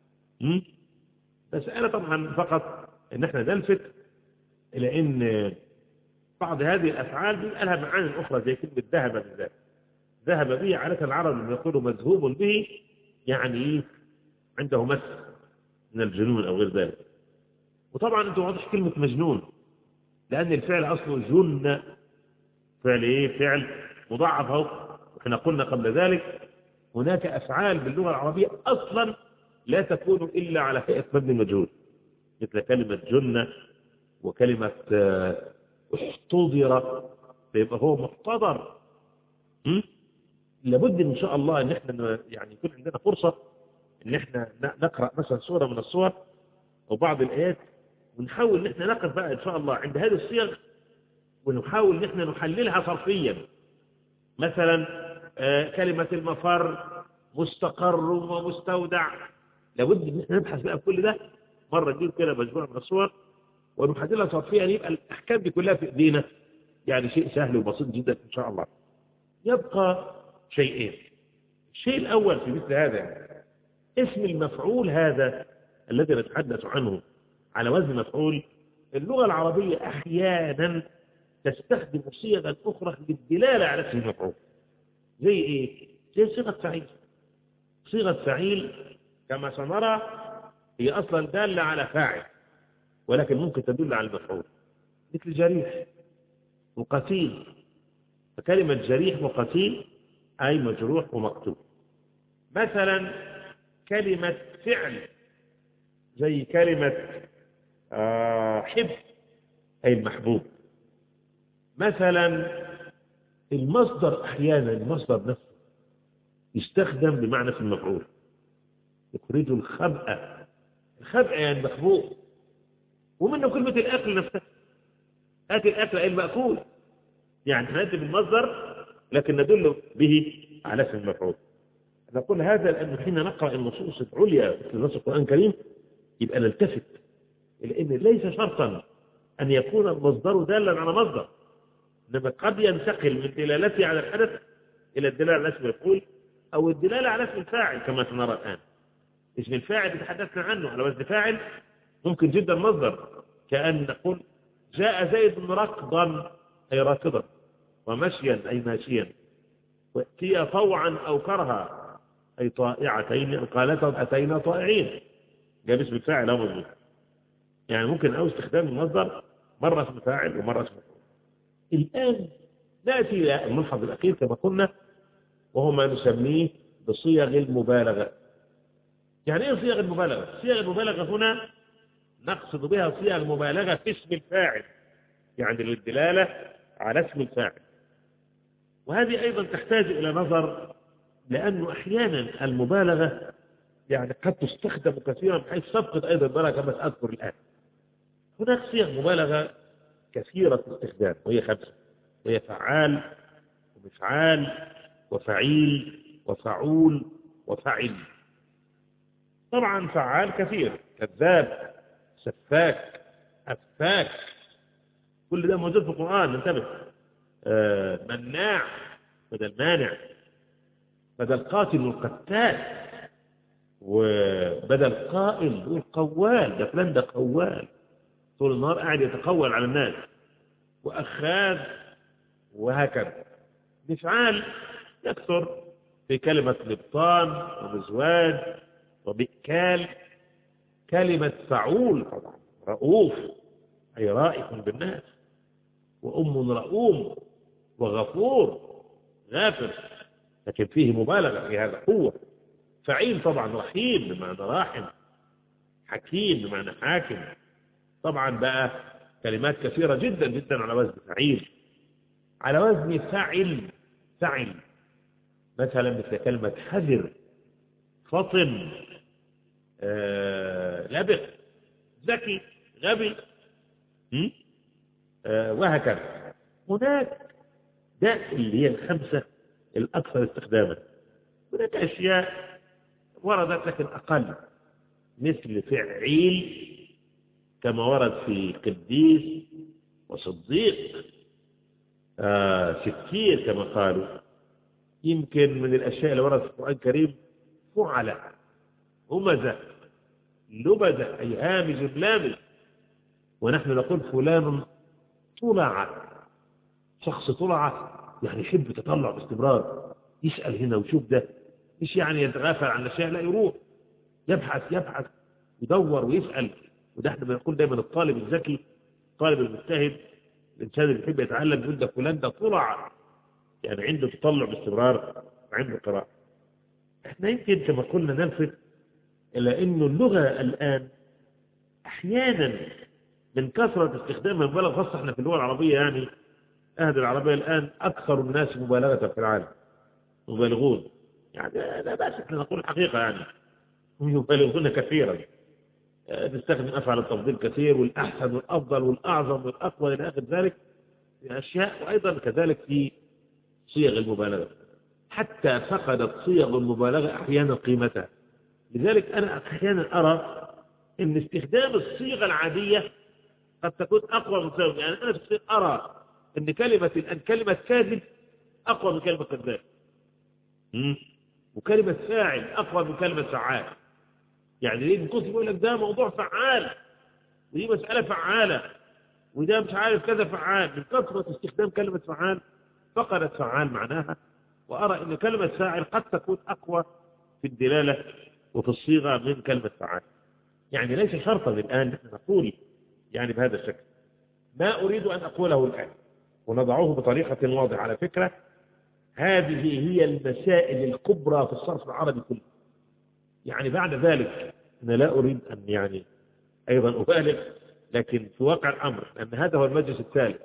مسألة طبعا فقط ان احنا نلفت الى ان بعض هذه الافعال بيبقى لها معاني اخرى زي كلمة ذهب بالذات. ذهب به عادة العرب لما يقولوا مذهوب به يعني عنده مس من الجنون او غير ذلك. وطبعا انت واضح كلمة مجنون لان الفعل اصله جن، فعل ايه؟ فعل مضاعف اهو. احنا قلنا قبل ذلك هناك افعال باللغة العربية اصلا لا تكون الا على هيئة مبني مجهول، مثل كلمة جن وكلمة احتضر، فيبقى هو محتضر. لابد ان شاء الله ان احنا يعني يكون عندنا فرصة ان احنا نقرأ مثلا سورة من الصور او بعض الايات ونحاول ان احنا نقف بقى ان شاء الله عند هذه الصيغ ونحاول ان احنا نحللها صرفيا. مثلا كلمة المفر، مستقر ومستودع، لابد ان احنا نبحث بقى بكل ده مرة نجيب كده مجموعة من الصور ونحللها صرفيا، يبقى الاحكام دي كلها في ايدينا، يعني شيء سهل وبسيط جدا ان شاء الله. يبقى شيئين. الشيء الاول في مثل هذا اسم المفعول هذا الذي نتحدث عنه على وزن مفعول، اللغة العربية احيانا تستخدم صيغا اخرى للدلالة على اسم المفعول. زي ايه؟ زي صيغة فعيل. صيغة فعيل كما سنرى هي اصلا دالة على فاعل ولكن ممكن تدل على المفعول، مثل جريح وقتيل. فكلمة جريح وقتيل أي مجروح ومقتول. مثلا كلمة فعل زي كلمة حب أي المحبوب. مثلا المصدر أحيانا المصدر نفسه يستخدم بمعنى في المفعول، يخرج الخبأ. الخبأ يعني مخبوء، ومنه كلمة الأكل نفسها، أكل أي المأكول، يعني نأتي بالمصدر لكن ندل به على اسم المفعول. نقول هذا لأنه حين نقرأ النصوص العليا في نص القرآن الكريم يبقى نلتفت إلى أن ليس شرطا أن يكون المصدر دالا على مصدر، إنما قد ينتقل من دلالته على الحدث إلى الدلالة على اسم المفعول أو الدلالة على اسم الفاعل كما سنرى الآن. اسم الفاعل تحدثنا عنه على وزن فاعل ممكن جدا مصدر، كأن نقول جاء زيد ركضا أي راكضا، ومشيا أي ماشيا، واتي طوعا أو كرها أي طائعتين، قالتا أتينا طائعين، جاء اسم الفاعل أو مصدر. يعني ممكن أو استخدام المصدر مرة اسم فاعل ومرة اسم مفعول. الآن نأتي إلى الملحظ الأخير كما قلنا وهو ما نسميه بصيغ المبالغة. يعني إيه صيغ المبالغة؟ صيغ المبالغة هنا نقصد بها صيغ مبالغة في اسم الفاعل، يعني للدلالة على اسم الفاعل. وهذه أيضا تحتاج إلى نظر، لأنه أحيانا المبالغة يعني قد تستخدم كثيرا بحيث تفقد أيضا البلاغة كما سأذكر الآن. هناك صيغ مبالغة كثيرة الاستخدام وهي 5، وهي فعال ومفعال وفعيل وفعول وفعل. طبعا فعال كثير، كذاب، سفاك، أفاك، كل ده موجود في القرآن، انتبه. مناع بدل مانع. بدل قاتل والقتال، وبدل قائل والقوال، ده فلان ده قوال طول النهار قاعد يتقول على الناس، وأخاذ، وهكذا. مفعال يكثر في كلمة لبطان ومزواج وبئكال. كلمة فعول طبعا رؤوف، أي رائف بالناس، وأم رؤوم وغفور غافر، لكن فيه مبالغة في هذا قوة. فعيل طبعا رحيم بمعنى راحم، حكيم بمعنى حاكم. طبعا بقى كلمات كثيرة جدا جدا على وزن فعيل. على وزن فعل مثلا مثل كلمة حذر، فطن، لبق، ذكي، غبي، وهكذا. هناك ده اللي هي الخمسة الأكثر استخداما. هناك أشياء وردت لكن أقل، مثل فعيل كما ورد في قديس وصديق، سكير كما قالوا. يمكن من الأشياء اللي وردت في القرآن الكريم فعل، همزة، لبذة، أي هامز لامز. ونحن نقول فلان طلع، شخص طلع يعني يحب تطلع باستمرار، يسأل هنا ويشوف ده، مش يعني يتغافل عن الأشياء، لا، يروح يبحث يدور ويسأل. وده احنا بنقول دايما الطالب الذكي، الطالب المجتهد، الإنسان اللي يحب يتعلم، يقول ده فلان ده طلع، يعني عنده تطلع باستمرار وعنده قراءة. احنا يمكن كما قلنا نلفت إلى أنه اللغة الآن أحيانا من كثرة استخدامها المبالغ، خاصة احنا في اللغة العربية، يعني أهل العربية الآن أكثر الناس مبالغة في العالم، مبالغون، يعني لا بأس احنا نقول الحقيقة، يعني يبالغون كثيرا. نستخدم أفعال التفضيل كثير، والأحسن والأفضل والأعظم والأقوى إلى آخر ذلك في أشياء، وأيضا كذلك في صيغ المبالغة، حتى فقدت صيغ المبالغة أحيانا قيمتها. لذلك أنا أحيانا أرى أن استخدام الصيغة العادية قد تكون أقوى من صيغة، يعني أنا أرى أن كلمة كاذب أقوى من كلمة كذاب، وكلمة فاعل أقوى من كلمة فعال. يعني ليه القدس يقول لك ده موضوع فعال، ودي مسألة فعالة، وده مش عارف كذا فعال. من كثرة استخدام كلمة فعال فقدت فعال معناها. وأرى أن كلمة فاعل قد تكون أقوى في الدلالة وفي الصيغة من كلمة فعال. يعني ليس شرطا الآن نحن نقول يعني بهذا الشكل. ما أريد أن أقوله الآن ونضعه بطريقة واضحة، على فكرة هذه هي المسائل الكبرى في الصرف العربي كله. يعني بعد ذلك أنا لا أريد أن يعني أيضا أبالغ، لكن في واقع الأمر أن هذا هو المجلس الثالث،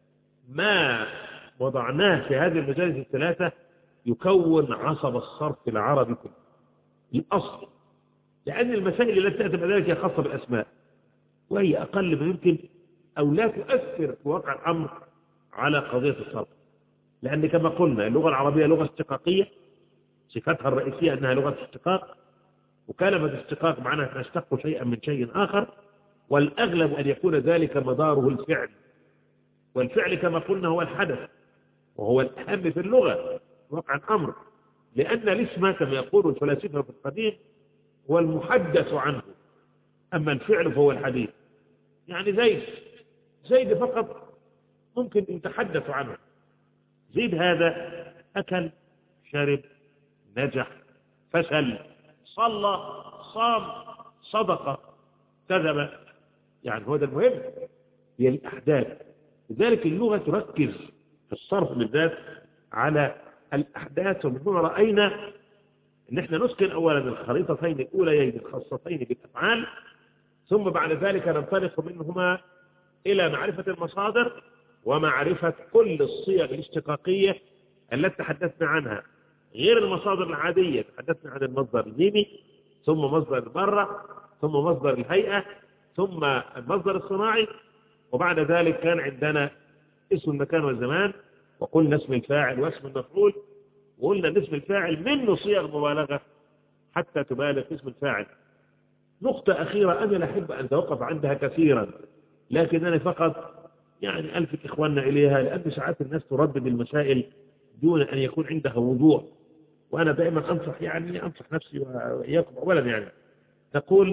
ما وضعناه في هذه المجالس الثلاثة يكون عصب الصرف العربي كله الأصل. لأن المسائل التي تأتي بعد ذلك هي خاصة بالأسماء، وهي أقل ما يمكن أو لا تؤثر في واقع الأمر على قضية الصرف. لأن كما قلنا اللغة العربية لغة اشتقاقية، صفتها الرئيسية أنها لغة اشتقاق، وكلمة اشتقاق معناها نشتق شيئا من شيء آخر، والأغلب أن يكون ذلك مداره الفعل، والفعل كما قلنا هو الحدث، وهو الأهم في اللغة واقع الأمر. لأن الاسم كما يقول الفلاسفة في القديم هو المحدث عنه، أما الفعل فهو الحديث. يعني زيد فقط ممكن يتحدث عنه. زيد هذا أكل، شرب، نجح، فشل، صلى، صام، صدق، كذب، يعني هو ده المهم، هي الأحداث. لذلك اللغة تركز في الصرف بالذات على الأحداث. ومن هنا رأينا أن احنا نسكن أولا الخريطتين الأوليين الخاصتين بالأفعال، ثم بعد ذلك ننطلق منهما إلى معرفة المصادر ومعرفة كل الصيغ الاشتقاقية التي تحدثنا عنها، غير المصادر العادية. تحدثنا عن المصدر الميمي، ثم مصدر المرة، ثم مصدر الهيئة، ثم المصدر الصناعي، وبعد ذلك كان عندنا اسم المكان والزمان، وقلنا اسم الفاعل واسم المفعول، وقلنا اسم الفاعل منه صيغ مبالغة حتى تبالغ اسم الفاعل. نقطة أخيرة أنا لا أحب أن أتوقف عندها كثيرا، لكن أنا فقط يعني ألفت إخواننا إليها، لأن ساعات الناس تردد المسائل دون أن يكون عندها وضوح. وأنا دائما أنصح نفسي وإياكم أولا نقول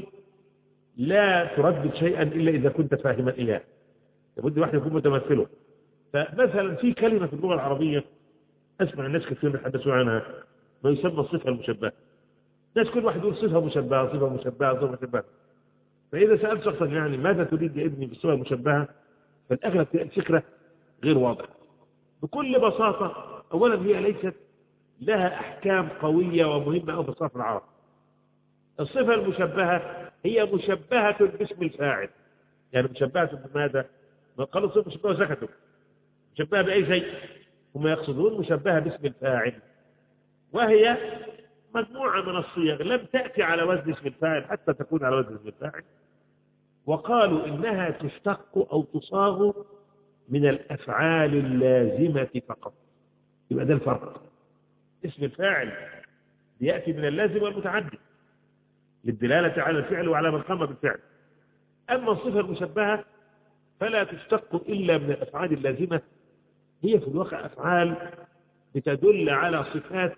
لا تردد شيئا إلا إذا كنت فاهما إياه، لابد واحد يكون متمثله. فمثلا في كلمة في اللغة العربية أسمع الناس كثير يتحدثون عنها ما يسمى الصفة المشبهة. الناس كل واحد يقول صفة مشبهة صفة مشبهة صفة مشبهة. فإذا سألت شخصا ماذا تريد يا ابني بالصفة المشبهة، فالأغلب الفكرة غير واضحة. بكل بساطة أولا هي ليست لها أحكام قوية ومهمة أو بصرف العرب. الصفة المشبهة هي مشبهة باسم الفاعل، يعني مشبهة بماذا؟ ما قالوا صفة مشبهة وسكتوا. مشبهة بأي شيء؟ هم يقصدون مشبهة باسم الفاعل، وهي مجموعة من الصيغ لم تأتي على وزن اسم الفاعل حتى تكون على وزن اسم الفاعل، وقالوا إنها تشتق أو تصاغ من الأفعال اللازمة فقط. يبقى ده الفرق. اسم الفاعل يأتي من اللازم والمتعدي للدلالة على الفعل وعلى من قام بالفعل. أما الصفة المشبهة فلا تشتق إلا من الأفعال اللازمة، هي في الواقع أفعال بتدل على صفات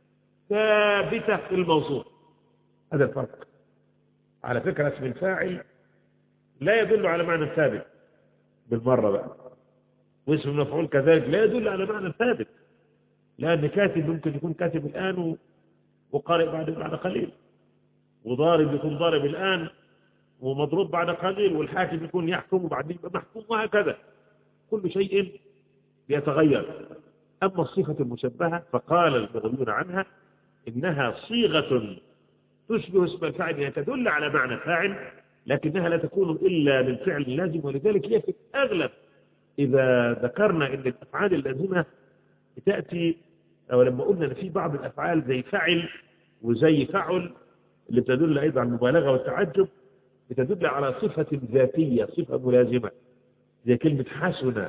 ثابتة في الموصوف. هذا الفرق. على فكرة اسم الفاعل لا يدل على معنى ثابت بالمرة بقى، واسم المفعول كذلك لا يدل على معنى ثابت، لأن كاتب ممكن يكون كاتب الآن وقارئ بعد قليل، وضارب يكون ضارب الآن ومضروب بعد قليل، والحاكم يكون يحكم وبعدين يبقى محكوم، وهكذا كل شيء يتغير. أما الصفة المشبهة فقال المغنون عنها إنها صيغة تشبه اسم الفاعل، يعني تدل على معنى فاعل لكنها لا تكون إلا من فعل لازم. ولذلك هي في الأغلب إذا ذكرنا إن الأفعال اللازمة تأتي، أو لما قلنا إن في بعض الأفعال زي فعل وزي فعل اللي بتدل أيضا على المبالغة والتعجب، بتدل على صفة ذاتية، صفة ملازمة، زي كلمة حسن،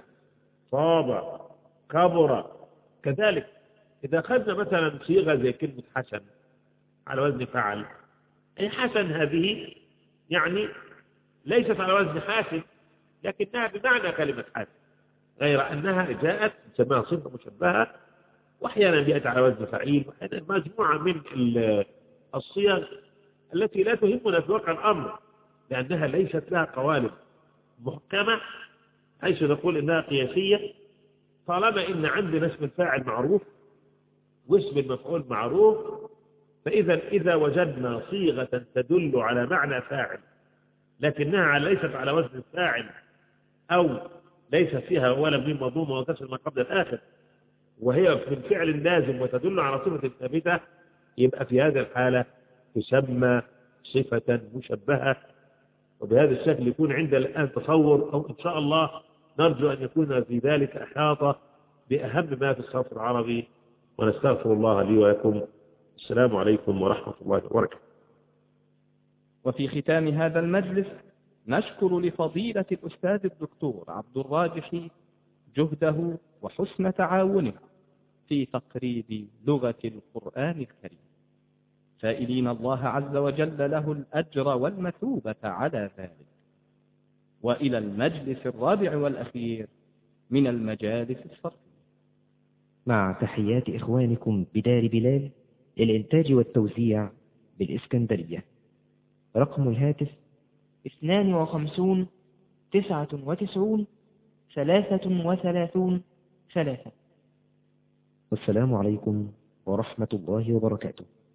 صاب، كبر. كذلك إذا أخذنا مثلا صيغة زي كلمة حسن على وزن فعل، أي حسن هذه يعني ليست على وزن حاسن لكنها بمعنى كلمة حاسن، غير أنها جاءت تسمى صفة مشبهة، وأحيانا جاءت على وزن فعيل، وأحيانا مجموعة من الصيغ التي لا تهمنا في واقع الأمر لأنها ليست لها قوالب محكمة حيث نقول إنها قياسية. طالما إن عندنا اسم الفاعل معروف واسم المفعول معروف، إذا وجدنا صيغة تدل على معنى فاعل لكنها ليست على وزن الفاعل أو ليس فيها ولا من مضمومة وكسر ما قبل الآخر، وهي من فعل لازم وتدل على صفة ثابتة، يبقى في هذه الحالة تسمى صفة مشبهة. وبهذا الشكل يكون عندنا الآن تصور، أو إن شاء الله نرجو أن يكون في ذلك إحاطة بأهم ما في الصرف العربي. ونستغفر الله لي ولكم. السلام عليكم ورحمة الله وبركاته. وفي ختام هذا المجلس نشكر لفضيلة الأستاذ الدكتور عبد الراجح جهده وحسن تعاونه في تقريب لغة القرآن الكريم، سائلين الله عز وجل له الأجر والمثوبة على ذلك. وإلى المجلس الرابع والأخير من المجالس الصرفية، مع تحيات إخوانكم بدار بلال للإنتاج والتوزيع بالإسكندرية. رقم الهاتف 52 99 33 3. والسلام عليكم ورحمة الله وبركاته.